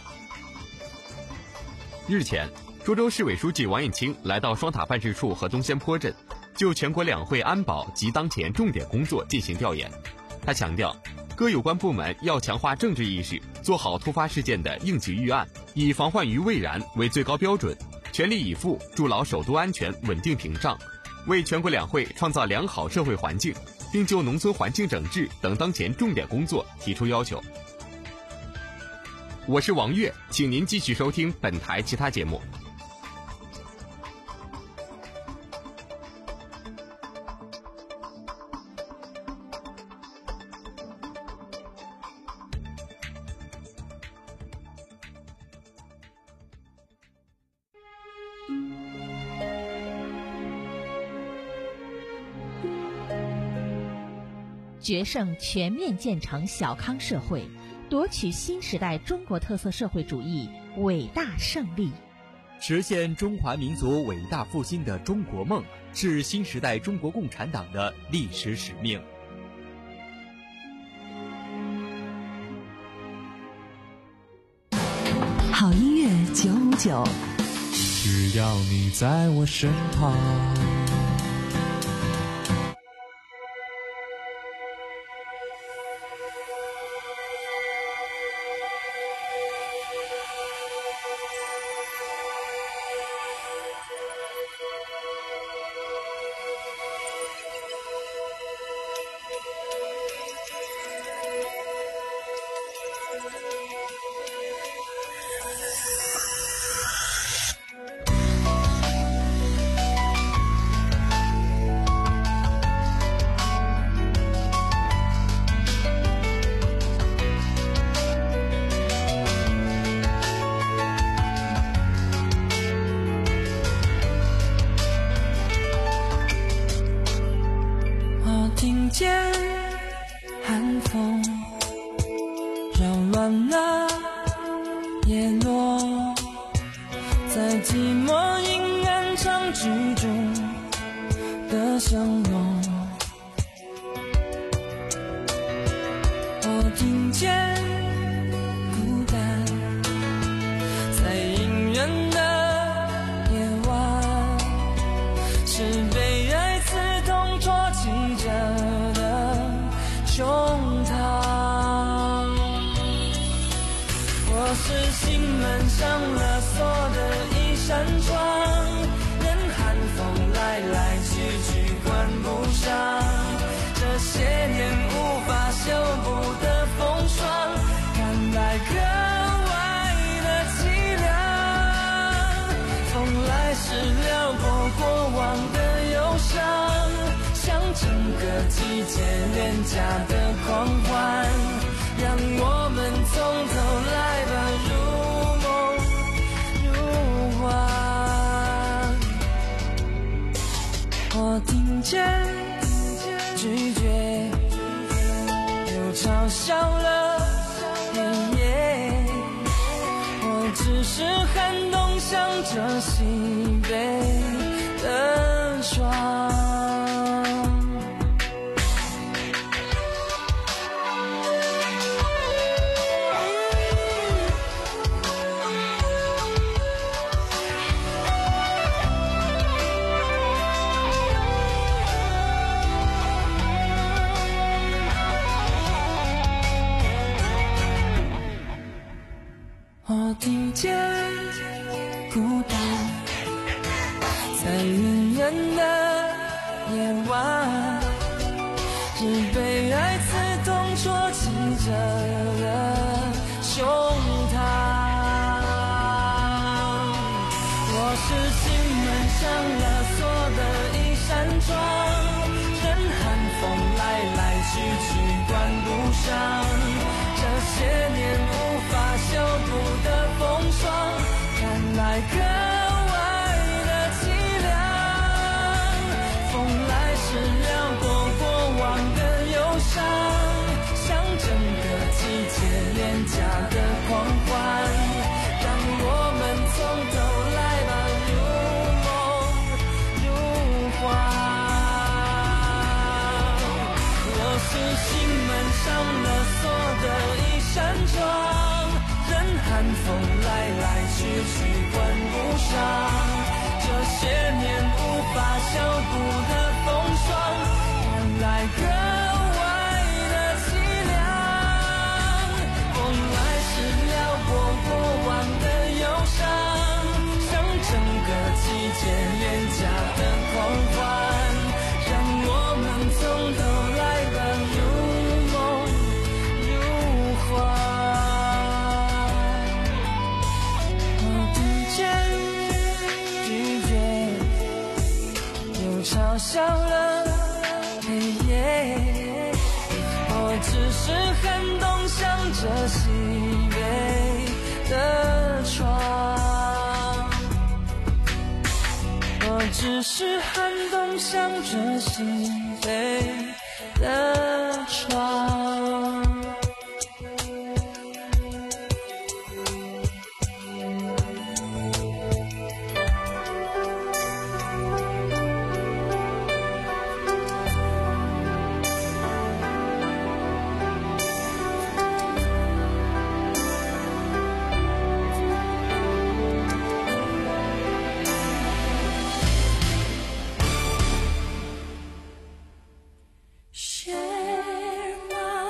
日前，涿州市委书记王燕青来到双塔办事处和东仙坡镇，就全国两会安保及当前重点工作进行调研。他强调，各有关部门要强化政治意识，做好突发事件的应急预案，以防患于未然为最高标准，全力以赴筑牢首都安全稳定屏障，为全国两会创造良好社会环境，并就农村环境整治等当前重点工作提出要求。我是王悦，请您继续收听本台其他节目。 决胜全面建成小康社会，夺取新时代中国特色社会主义伟大胜利， 实现中华民族伟大复兴的中国梦，是新时代中国共产党的历史使命。 好音乐九五九， 只要你在我身旁。 听见寒风扰乱了叶落，在寂寞阴暗长居中的相拥。我听见孤单在隐忍的夜晚，是被爱刺痛戳起着的胸膛。我是心门上了锁的一扇窗，任寒风来来去去关不上这些年无法修补的风霜，看来格外的凄凉。风来时撩拨过往的忧伤，像整个季节廉价的狂欢，让我们从头来吧，如梦如幻。我听见拒绝又嘲笑了黑夜，我只是寒冬向着西北的霜。我听见孤单在隐忍的夜晚，是被爱刺痛戳起着的胸膛。我是心门上了锁的一扇窗，任寒风来来去去伤，这些年无法修补的风霜，看来格外的凄凉。风来时撩过过往的忧伤，像整个季节廉价的狂欢，让我们从头来吧，如梦如幻。我是心门上了锁的一扇窗，任寒风来来去去关不上，这些年无法修补的风霜，看来格外的凄凉。风来时撩拨过往的忧伤，像整个季节廉价的狂欢，让我们从头来吧，如梦如幻。我听见雨点又嘲笑了黑夜，我只是很懂向着西北的窗，我只是很懂向着西北的窗。 Share my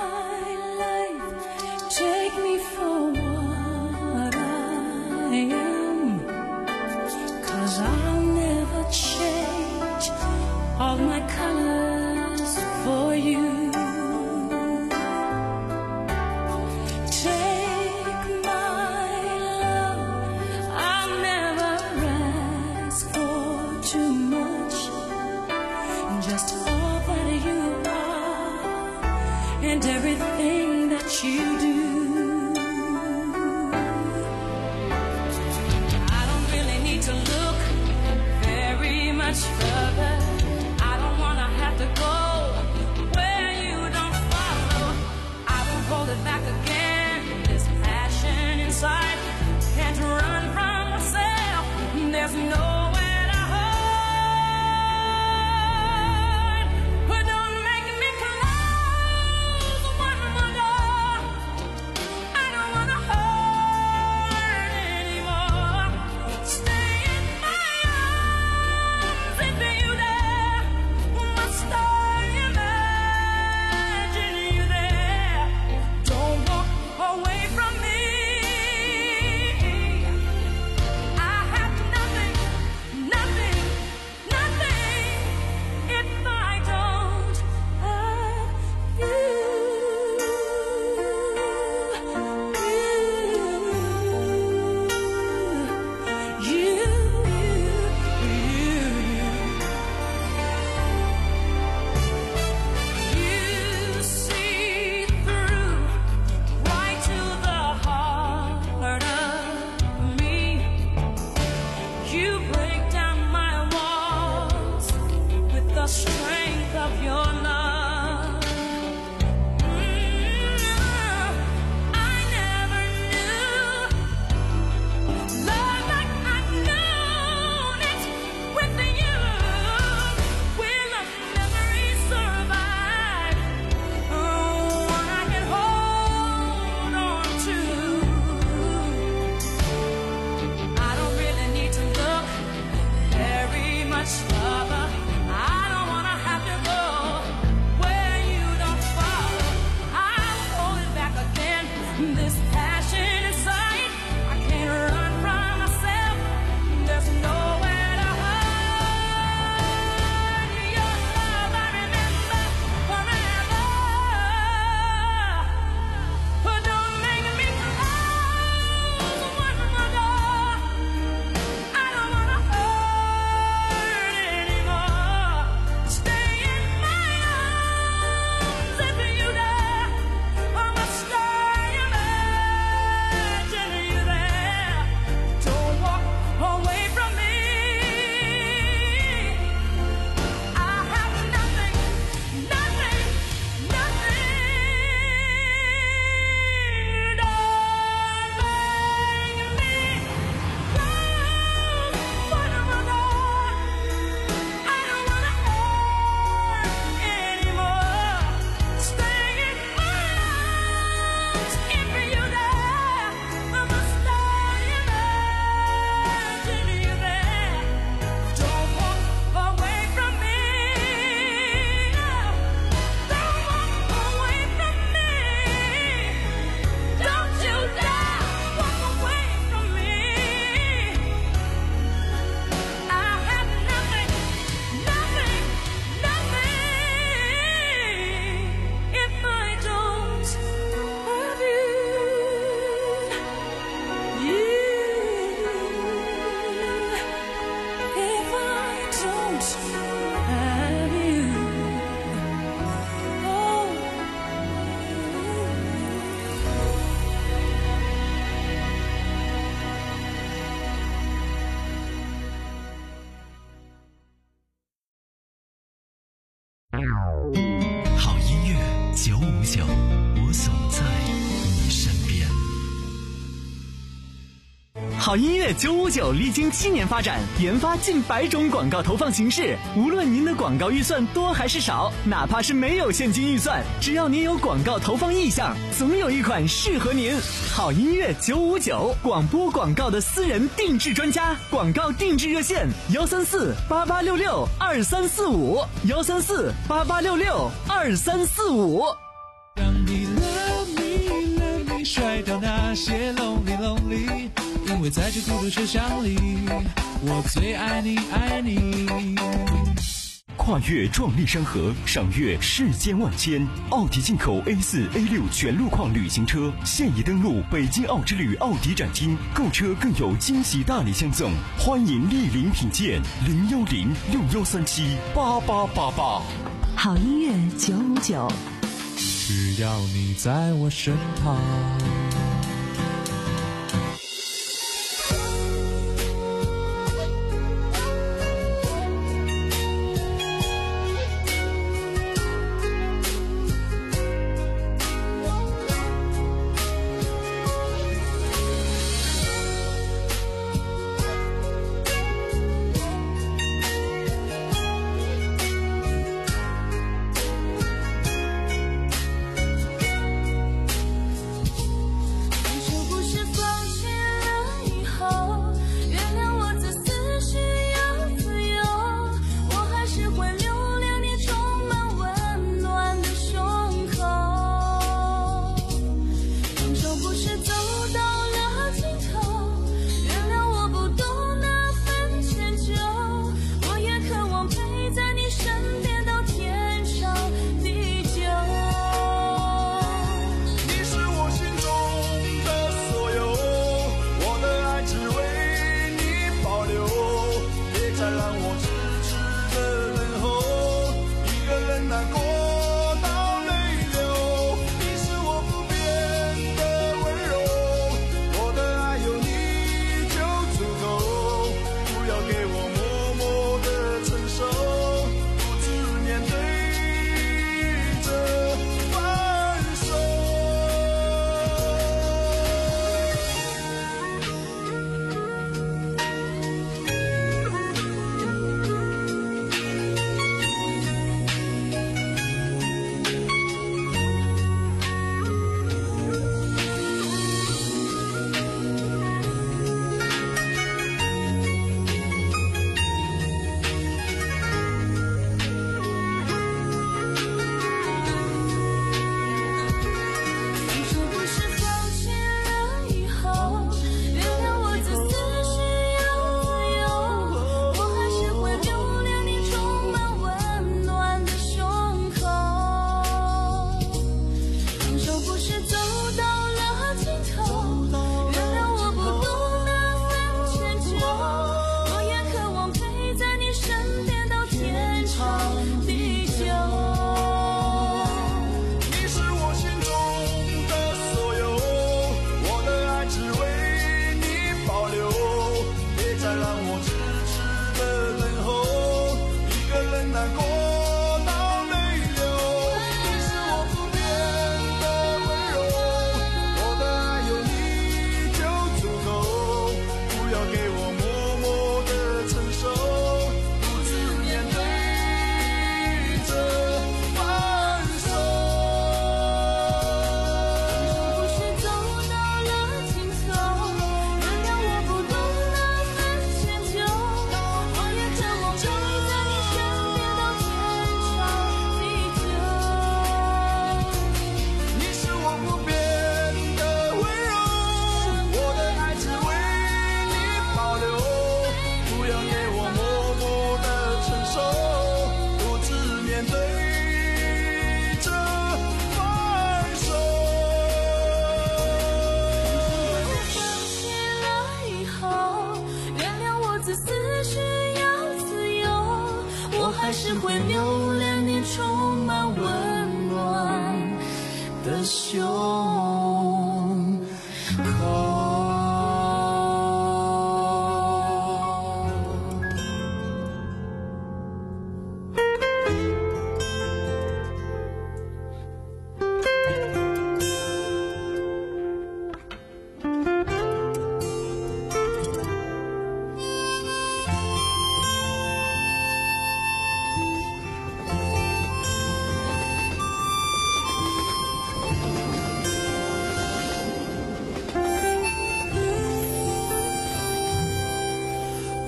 好音乐九五九历经七年发展，研发近百种广告投放形式。无论您的广告预算多还是少，哪怕是没有现金预算，只要您有广告投放意向，总有一款适合您。好音乐九五九，广播广告的私人定制专家，广告定制热线：幺三四八八六六二三四五，幺三四八八六六二三四五。 让你 love me love me 甩掉那些 lonely lonely， 因为在这孤独车厢里，我最爱你爱你。 跨越壮丽山河，赏月世间万千。奥迪进口 A 四 A 六 全路况旅行车现已登陆北京奥之旅奥迪展厅，购车更有惊喜大礼相赠，欢迎莅临品鉴。零幺零六幺三七八八八八。 好音乐九五九， 只要你在我身旁。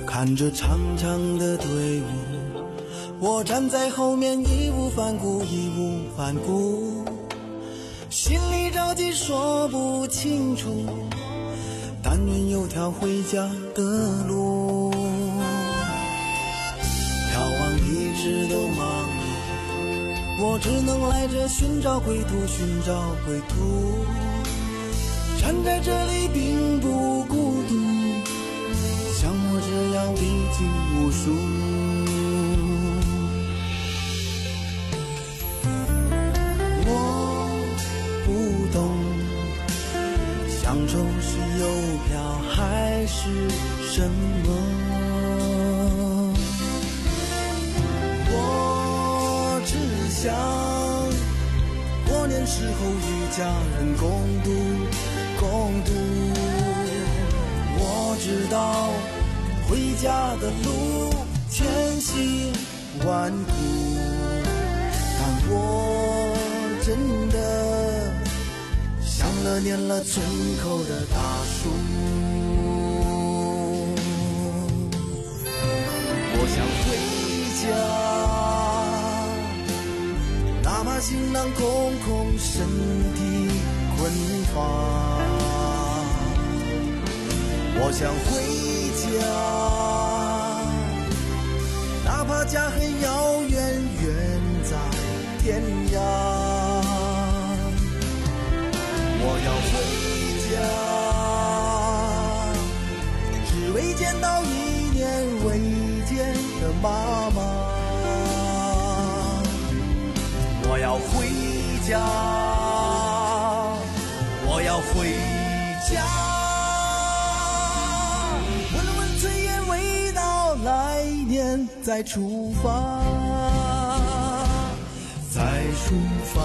看着长长的队伍，我站在后面义无反顾，义无反顾，心里着急说不清楚，但愿有条回家的路。眺望一直都忙碌，我只能赖着寻找归途，寻找归途。站在这里并不孤独，像我这样历经无数。我不懂，享受是邮票还是什么？我只想过年时候与家人共度共度。我知道回家的路千辛万苦，但我真的像了念了村口的大树。我想回家，哪怕行囊空空，身体困乏。我想回家，哪怕家很遥远，远在天涯。我要回家，只为见到一年未见的妈妈。我要回家，我要回家。来年再出发，再出发。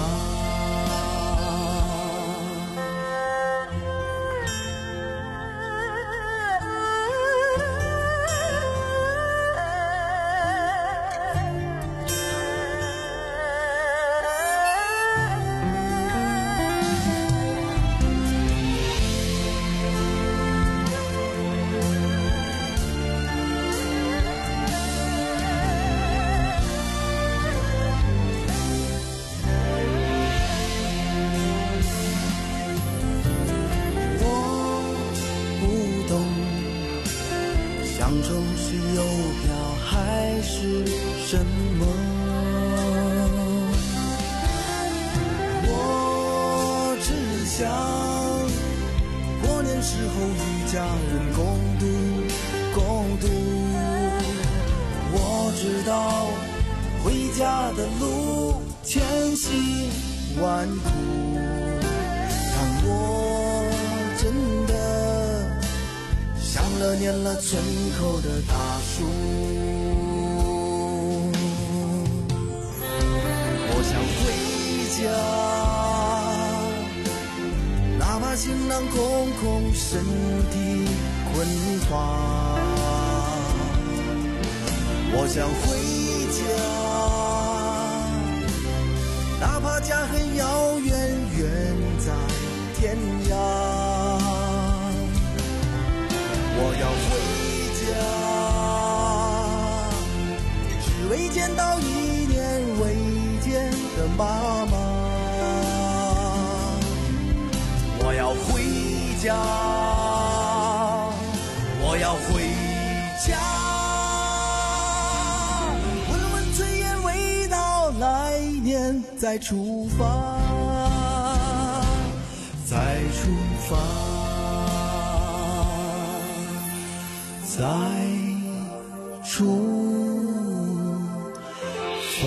享受是邮票还是什么？我只想过年时候与家人共度共度。我知道回家的路千辛万苦，但我真的想了念了村口的大树。我想回家，哪怕行囊空空，身体困乏。我想回家，哪怕家很遥远，远在天涯。我要回家，只为见到一年未见的妈妈。我要回家，我要回家。闻闻炊烟味道，来年再出发，再出发。再出发。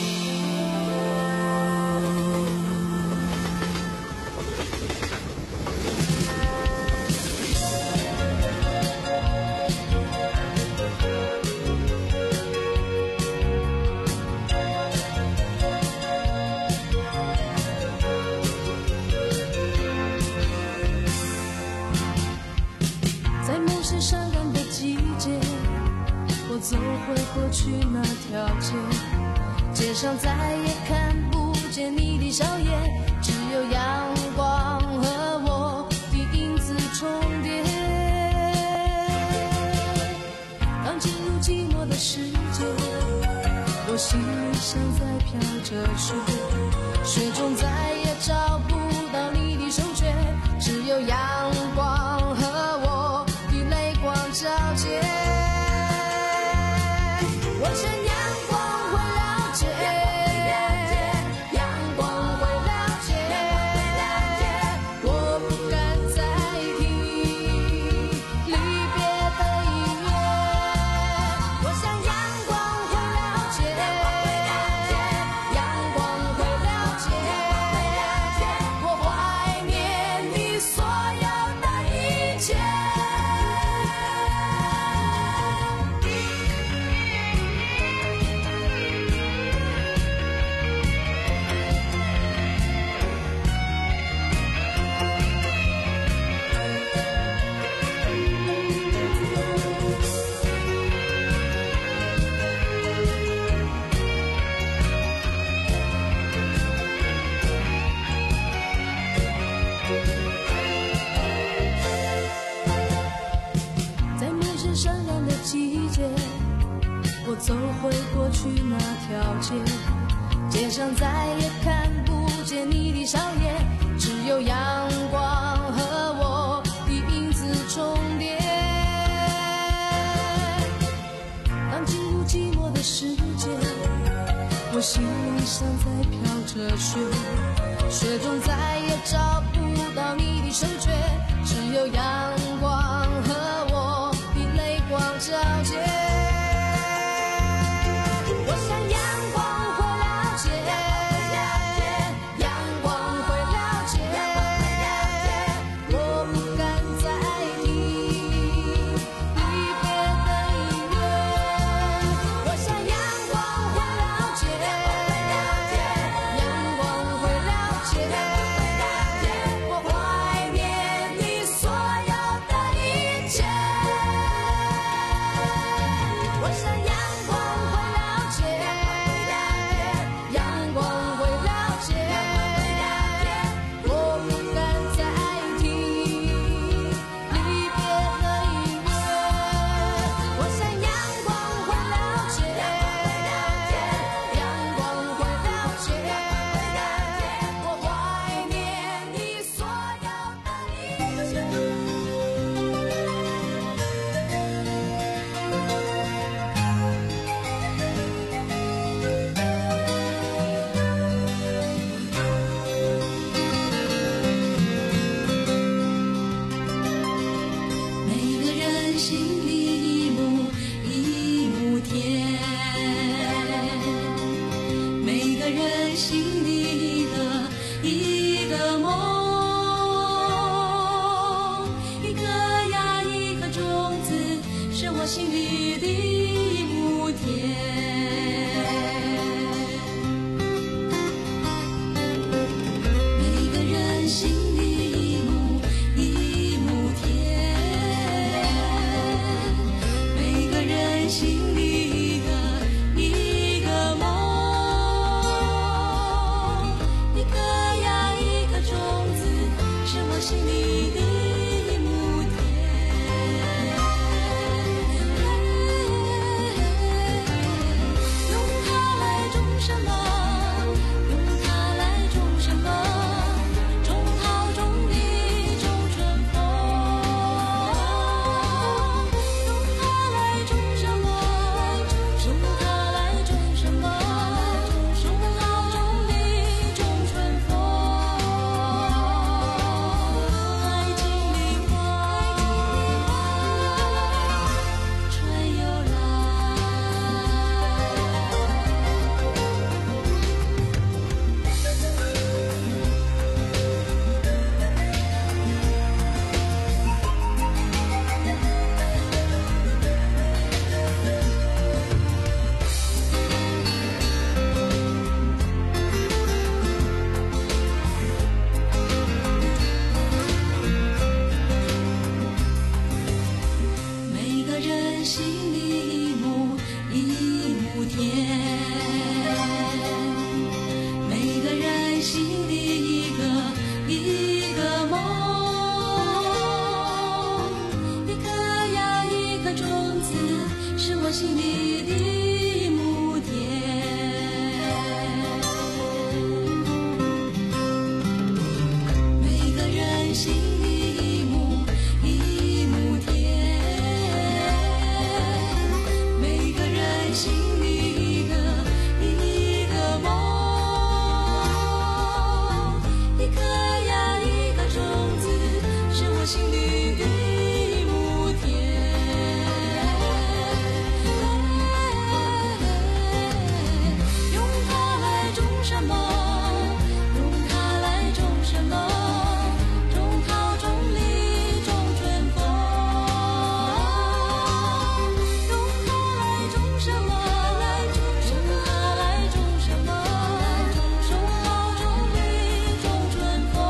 在某些伤感的季节，我走回过去那条街，街上再也看不见你的笑颜，只有阳光和我的影子重叠。当世界，我心里像在飘着雪，雪中再也找不到你的手绢，只有阳光和我的泪光交接。我想阳光会了解，阳光会了解，我不敢再听离别的音乐。我想阳光会了解，阳光会了解，我怀念你所有的一切。在满是善良的季节，我走回过去那条街，街上再也看不见你的笑脸，只有阳光和我的影子重叠。当进入寂寞的世界，我心里像在飘着雪，雪中再也找不到你的手绢，只有阳光和我的泪光交接。我想阳光会了解，阳光会了解，我不敢再听离别的音乐。我想阳光会了解，阳光会了解，我怀念你所有的一切。我想阳光会了解，阳光会了解，我不敢再听离别的音乐。我想阳光会了解，阳光会了解，我怀念你所有的一切。每个人心里一亩一亩田，每个人心里一个一个梦，一颗呀一颗种子，是我心里的一亩田。每个人心里一亩一亩田，每个人心里一个一个梦，一颗呀一颗种子，是我心里的一亩田。用它来种什么？用它来种什么？种好种地种春风。用它来种什么？用它来种什么？种好种地种春风。爱情里花，春又来。每个人心里一亩一亩田，每个人心里一个一个梦，一颗呀一颗种子， 是我心里的母田。每个人心里母一亩田，每个人心里一个一个梦，一颗呀一个种子，是我心里的母田。用它来种什么？用它来种什么？种桃，种李，种春风。用它来种什么？来种什么？来种什么？种桃，种李，种春风。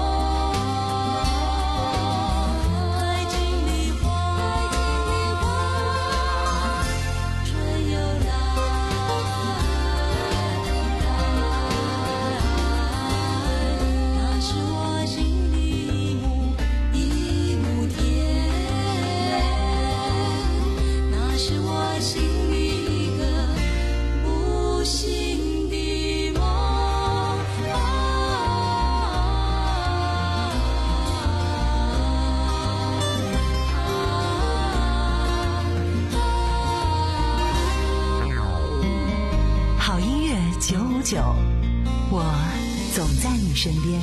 爱情里花，爱情里花，春又来。那是我心里母一亩田，那是我心里一个不醒的梦。 好音乐九五九，我总在你身边。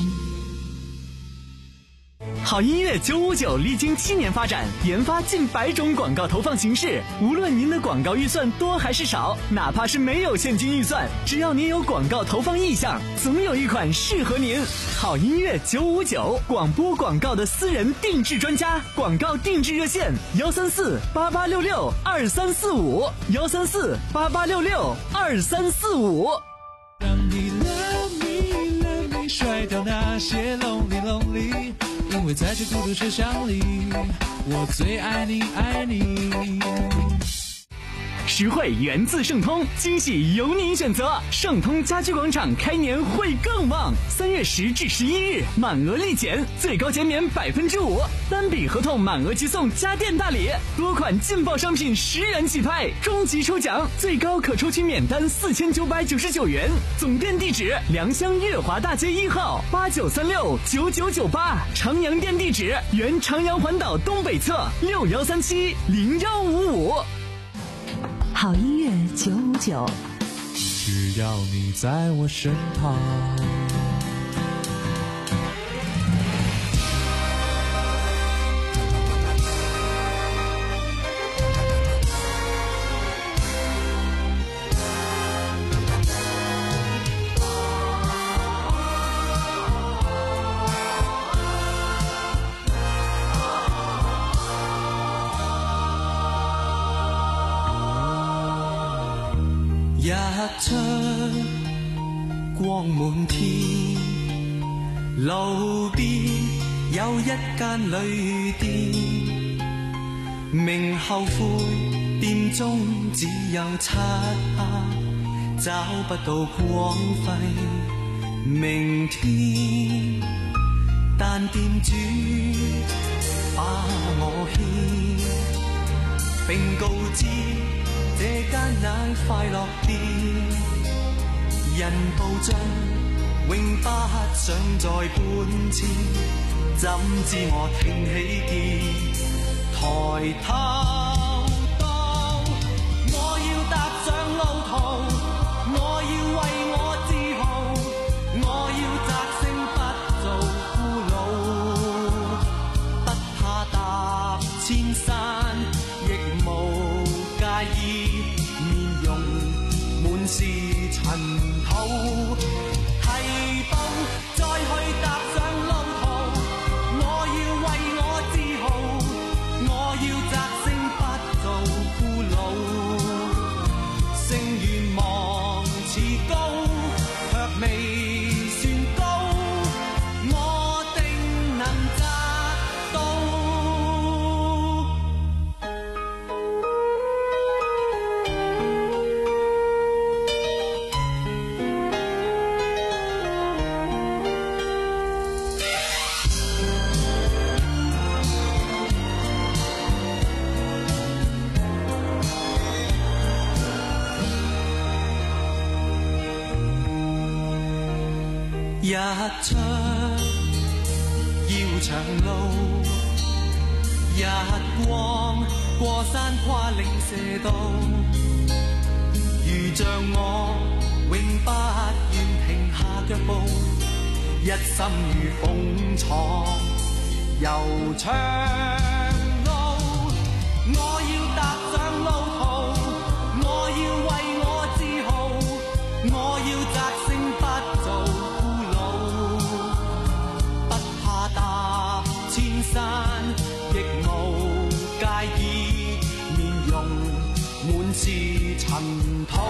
好音乐九五九历经七年发展，研发近百种广告投放形式。无论您的广告预算多还是少，哪怕是没有现金预算，只要您有广告投放意向，总有一款适合您。好音乐九五九，广播广告的私人定制专家，广告定制热线：幺三四八八六六二三四五，幺三四八八六六二三四五。 让你 love me love me 甩掉那些 lonely lonely， 因为在这孤独车厢里，我最爱你爱你。 实惠源自盛通，惊喜由您选择。盛通家居广场开年会更旺，三月十至十一日满额立减，最高减免百分之五，单笔合同满额即送家电大礼，多款劲爆商品十元起拍，终极抽奖最高可抽取免单四千九百九十九元。总店地址：良乡月华大街一号八九三六九九九八，长阳店地址：原长阳环岛东北侧六幺三七零幺五五。 好音乐九五九， 只要你在我身旁。 日出光滿天，路邊有一間旅店，明後悔店中只有漆黑，找不到光輝明天，但店主把我牽，並告知這間乃快樂店，人步進永不想再搬遷，怎知我挺起肩，抬頭到我要踏上路途，我要為我自豪，我要摘星不做俘虜，不怕踏千山亦無介意，面容滿是塵土，提步再去踏上路途，我要為我自豪，我要摘星不做俘虜，勝願望似高，卻未算高，我定能摘到。 一出要長路，日光過山跨嶺射道，如像我永不願停下腳步，一心如鳳闖悠長路，我要踏上路途，我要為我自豪，我要摘星不做俘虜，不怕踏千山亦無介意，面容滿是塵土。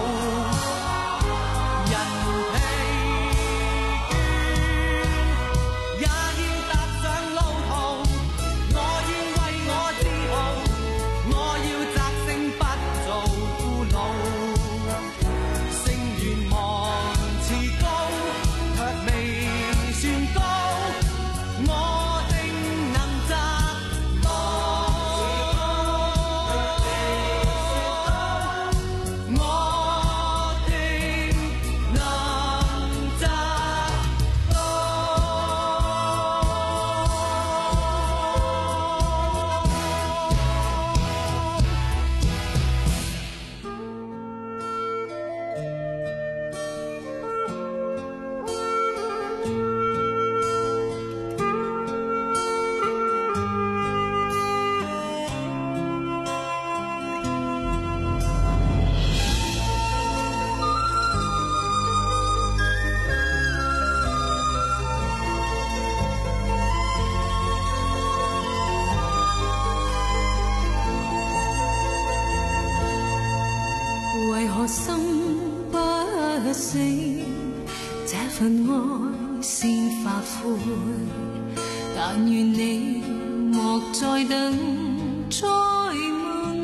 但願你莫再等再問，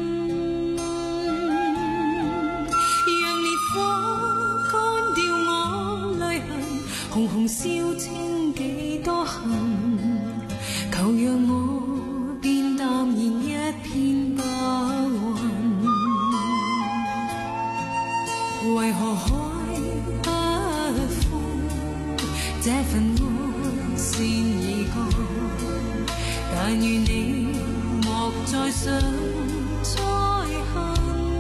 讓烈火乾掉我淚痕，紅紅燒清幾多恨，求讓我變淡然一片白雲。為何海不枯這份愛先已過，但願你莫再想再恨，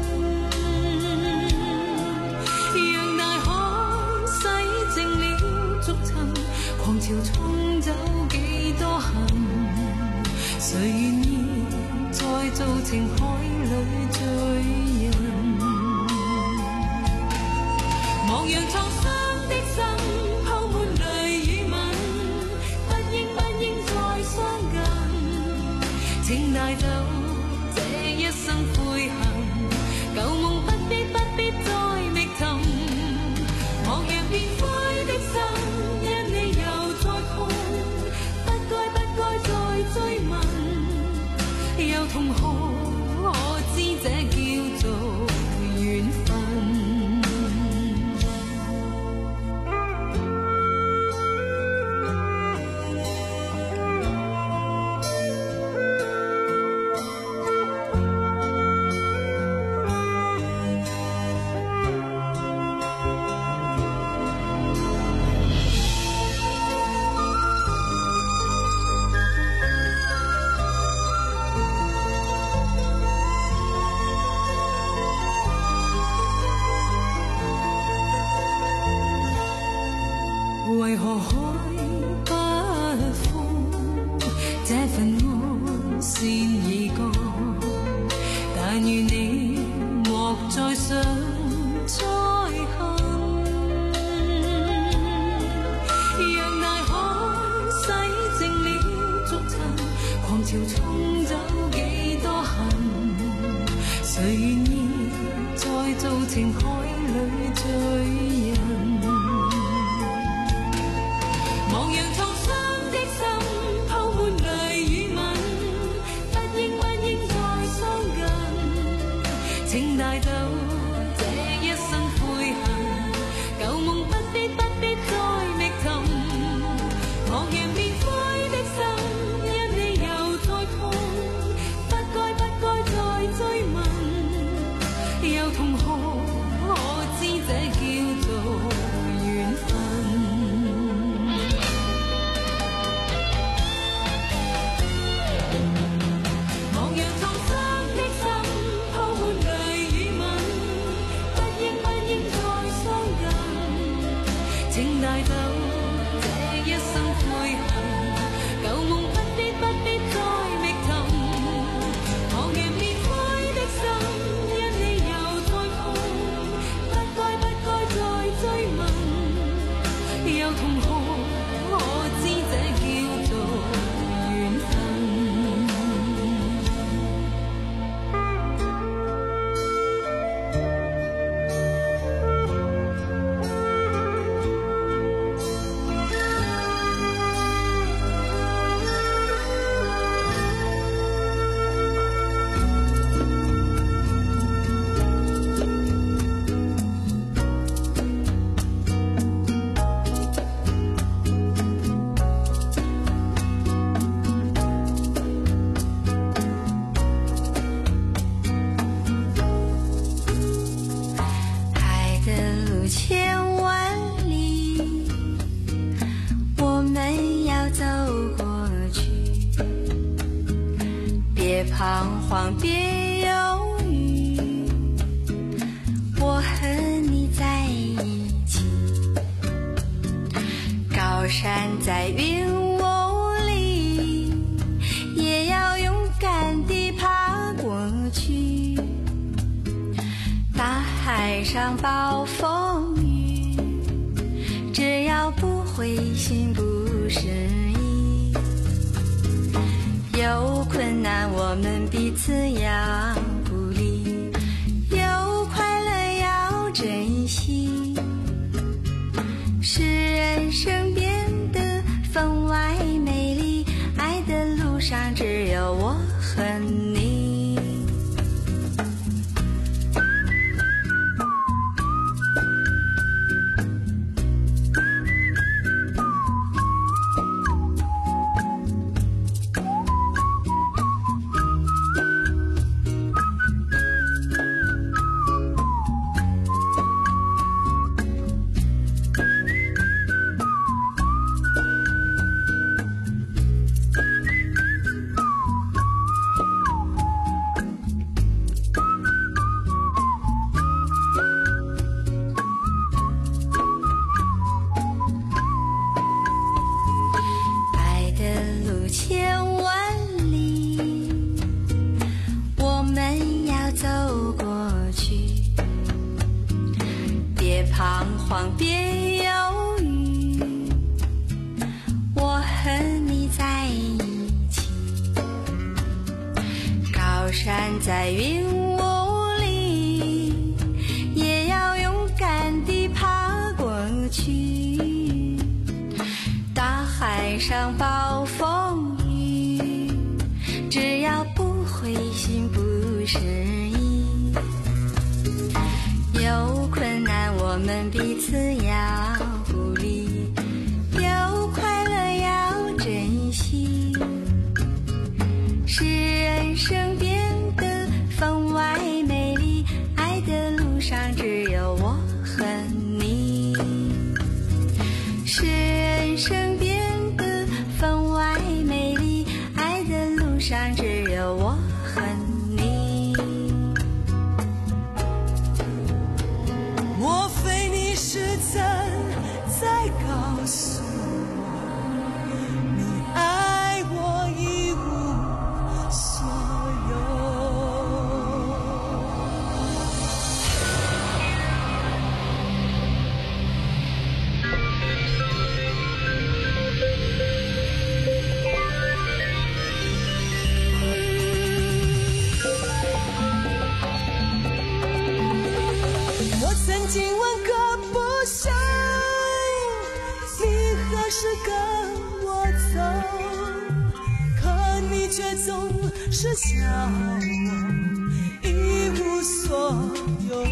讓大海洗淨了逐層，狂潮沖走幾多恨，誰願意再做情海裏罪人？莫讓創傷的心鋪滿淚與吻，不應不應再相近，請帶走這一生悔恨，舊夢不必不必再覓尋，莫讓變灰的心因你又再痛，不該不該再追問，又痛可可知這叫做緣分。為何海不枯這份愛先已過，但願你莫再想再恨，讓大海洗淨了逐層，狂潮沖走幾多恨，誰願意再做情海裏罪人？莫讓創傷的心鋪滿淚與吻，不應不應再相近，請帶走這一生悔恨，舊夢不必不必再覓尋，莫讓變灰的心因你又再痛，不該不該再追問，又痛可可知這叫做緣分。 彷徨别犹豫，我和你在一起，高山在云雾里，也要勇敢地爬过去。大海上暴风雨，只要不灰心不失意，有困难我们彼此要鼓励，有快乐要珍惜，使人生变得分外美丽。爱的路上只有我和你。彷徨别犹豫，我和你在一起，高山在云雾里，也要勇敢地爬过去。大海上暴风雨，只要不灰心不失意，有困难我们彼此要鼓励，有快乐要珍惜，使人生变得分外美丽。爱的路上只有我和你，使人生变得分外美丽。爱的路上只有我和你。 莫非你是曾在告诉我，你爱我一无所有？我曾经问个不休，你何时跟我走？可你却总是笑我一无所有。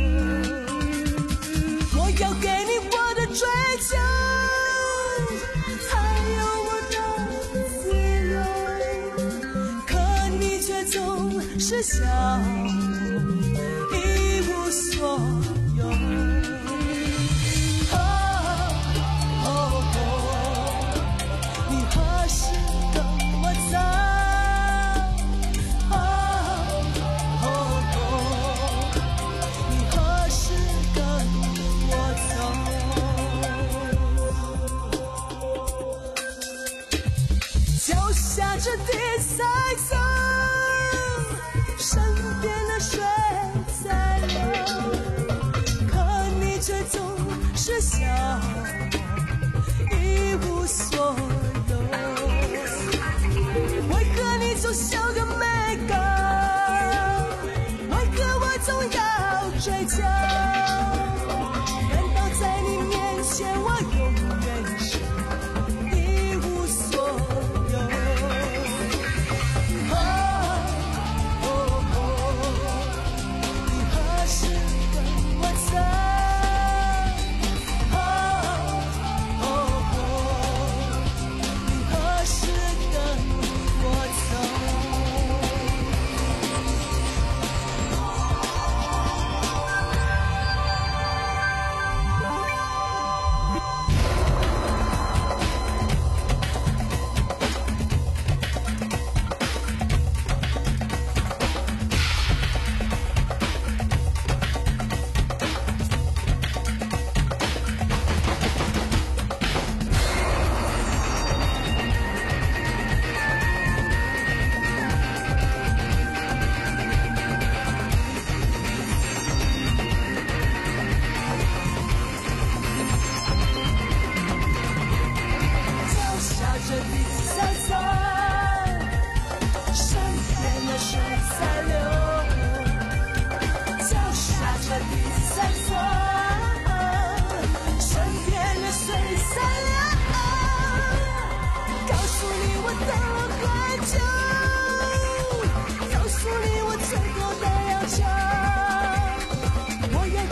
我要给你我的追求，还有我的自由，可你却总是笑我一无所有。下着地才走，身边的水在流，可你却总是笑一无所有。为何你总像个没狗？为何我总要追求？难道在你面前我永远是一无所有？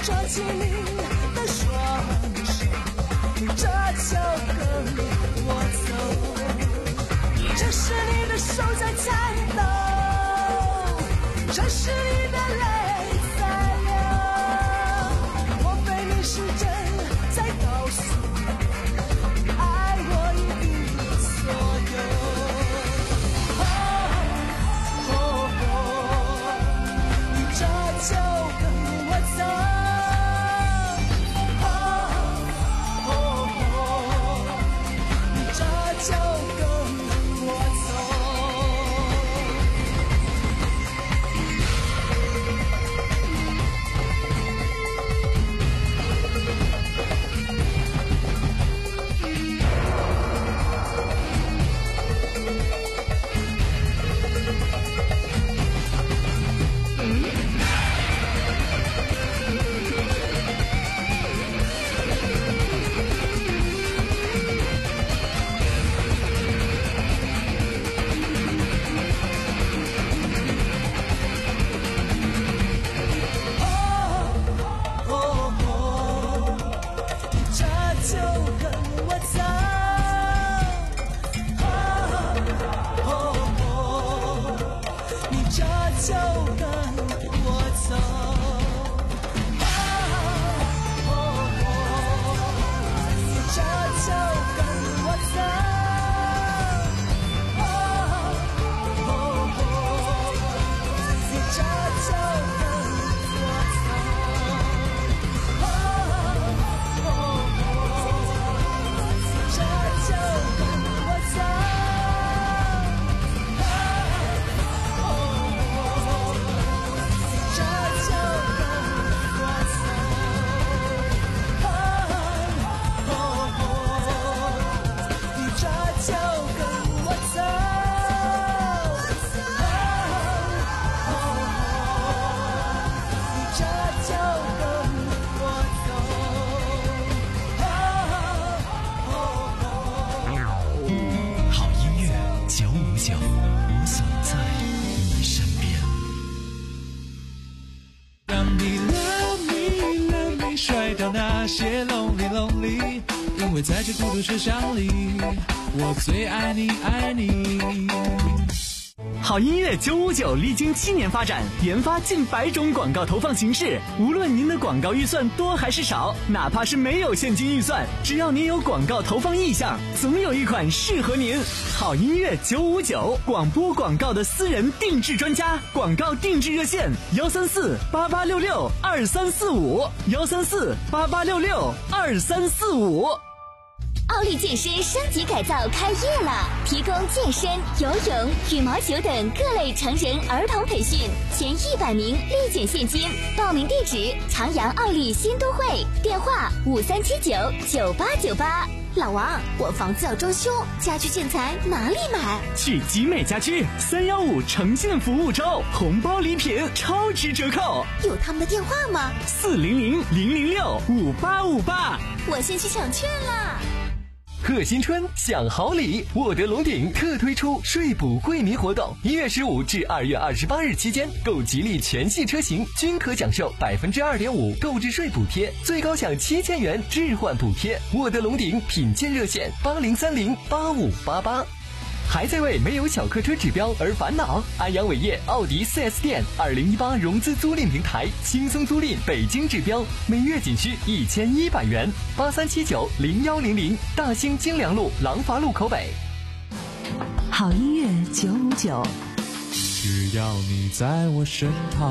抓起你的双手，这就跟我走。这是你的手在颤抖，这是你的泪在流，莫非你是真在告诉我，爱我一无所有？哦哦哦，你这就跟我走。哦哦哦，你这就跟我走。那些 lonely lonely， 因为在这孤独车厢里，我最爱你爱你。 好音乐九五九历经七年发展，研发近百种广告投放形式。无论您的广告预算多还是少，哪怕是没有现金预算，只要您有广告投放意向，总有一款适合您。好音乐九五九，广播广告的私人定制专家，广告定制热线：幺三四八八六六二三四五，幺三四八八六六二三四五。 奥利健身升级改造开业了，提供健身、游泳、羽毛球等各类成人儿童培训，前一百名立减现金。报名地址：长阳奥利新都会，电话五三七九九八九八。老王，我房子要装修，家居建材哪里买？ 去集美家居三幺五呈现服务周，红包礼品超值折扣。 有他们的电话吗？ 四零零零零六五八五八。 我先去抢券啦。 贺新春享好礼，沃德龙鼎特推出税补惠民活动，一月十五至二月二十八日期间，购吉利全系车型均可享受百分之二点五购置税补贴，最高享七千元置换补贴。沃德龙鼎品鉴热线：八零三零八五八八。还在为没有小客车指标而烦恼？安阳伟业奥迪 四 S 店二零一八融资租赁平台，轻松租赁北京指标，每月仅需一千一百元。八三七九零幺零零，大兴京良路廊坊路口北。 好音乐九五九， 只要你在我身旁。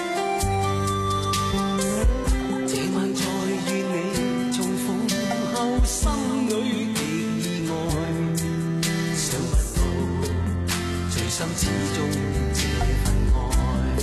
後心裏極意外，想不到最深始終這份愛。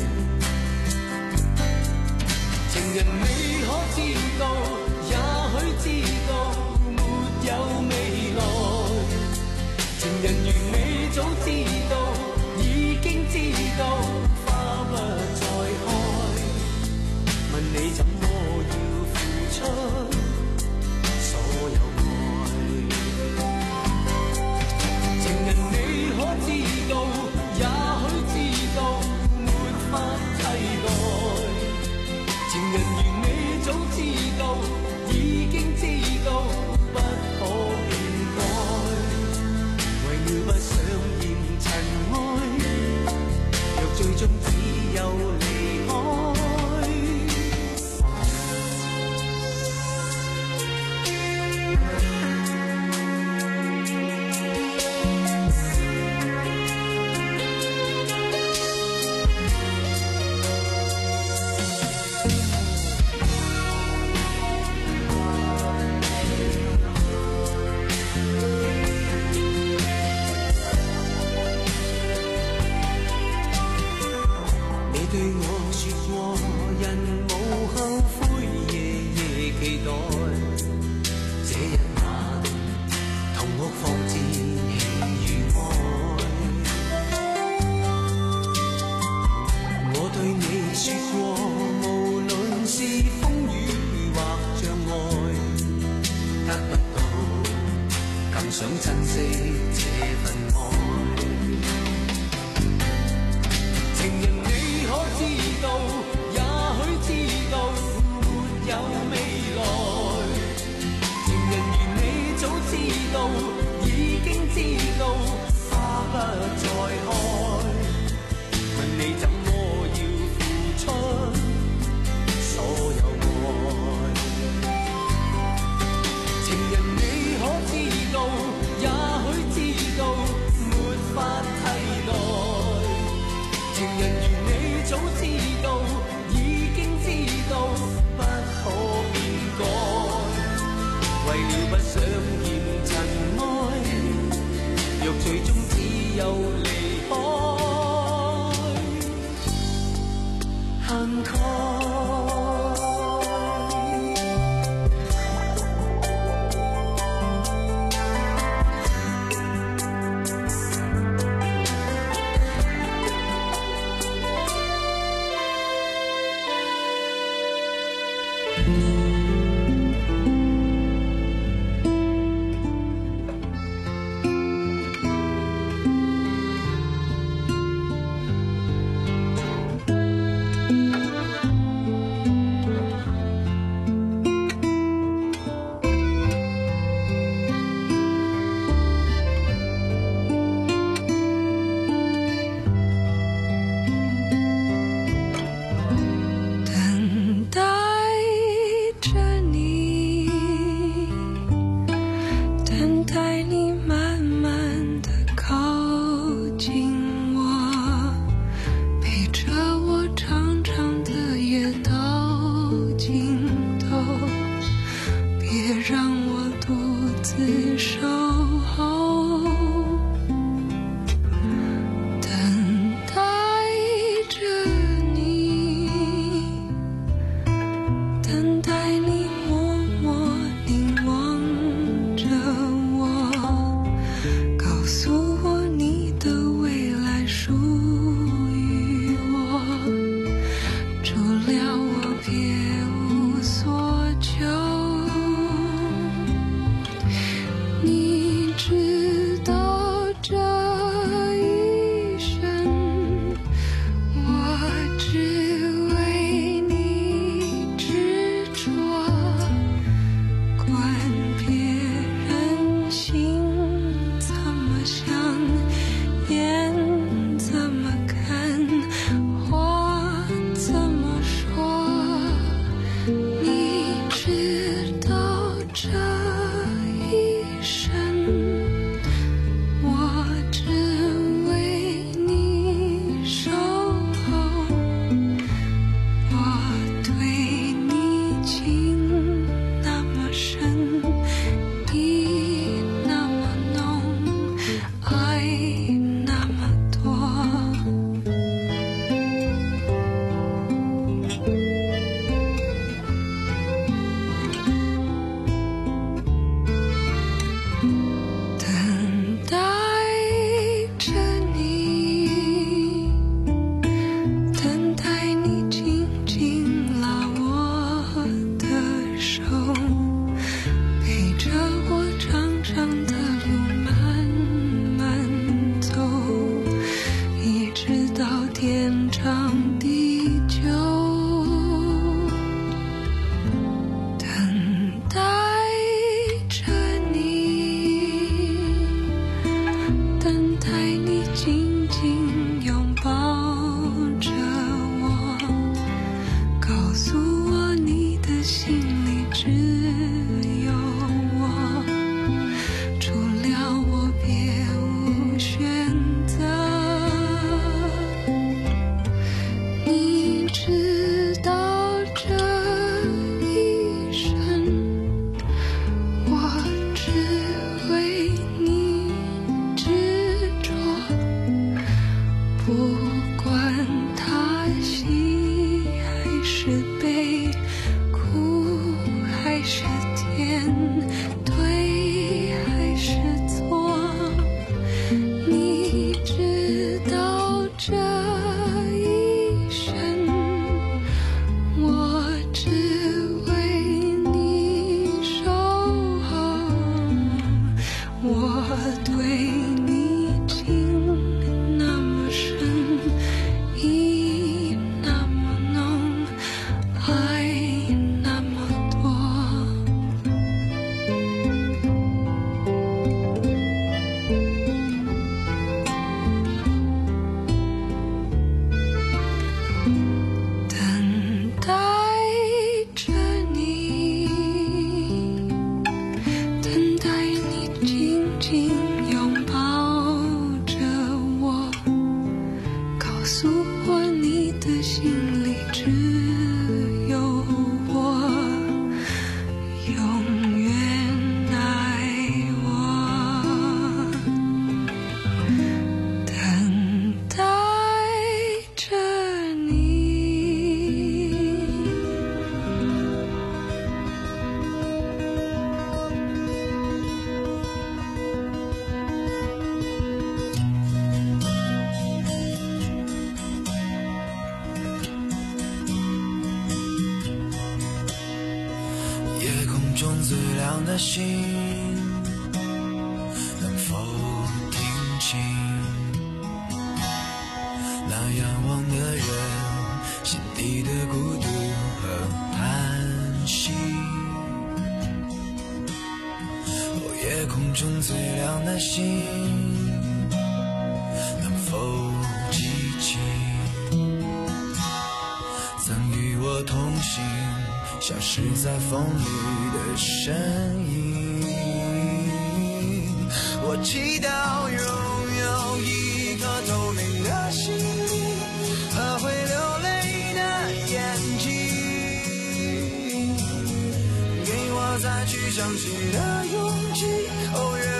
情人你可知道，也許知道沒有未來。情人如你早知道，已經知道花不再開。問你怎麼要付出所有愛？情人你可知道，也許知道沒法替代。情人如你早知道，已經知道不可變改。為了不想嫌塵埃，若最終只有離開。對我說過，人無後悔，夜夜期待。這一晚，同屋放置喜與愛。我對你說過，無論是風雨或障礙，得不到更想珍惜這份愛。情人你可知道，也許知道沒有未來。情人如你早知道，已經知道花不再開。問你怎麼要付出所有愛？情人你可知道，也許知道沒法替代。情人如你早知道，已經知道不可變改。為了不想嫌塵埃，若最終只有離開，行開。 心能否听清那仰望的人心底的孤独和叹息？哦，夜空中最亮的星能否记起曾与我同行消失在风里的身影？我祈祷拥有一颗透明的心灵和会流泪的眼睛，给我再去相信的勇气。哦，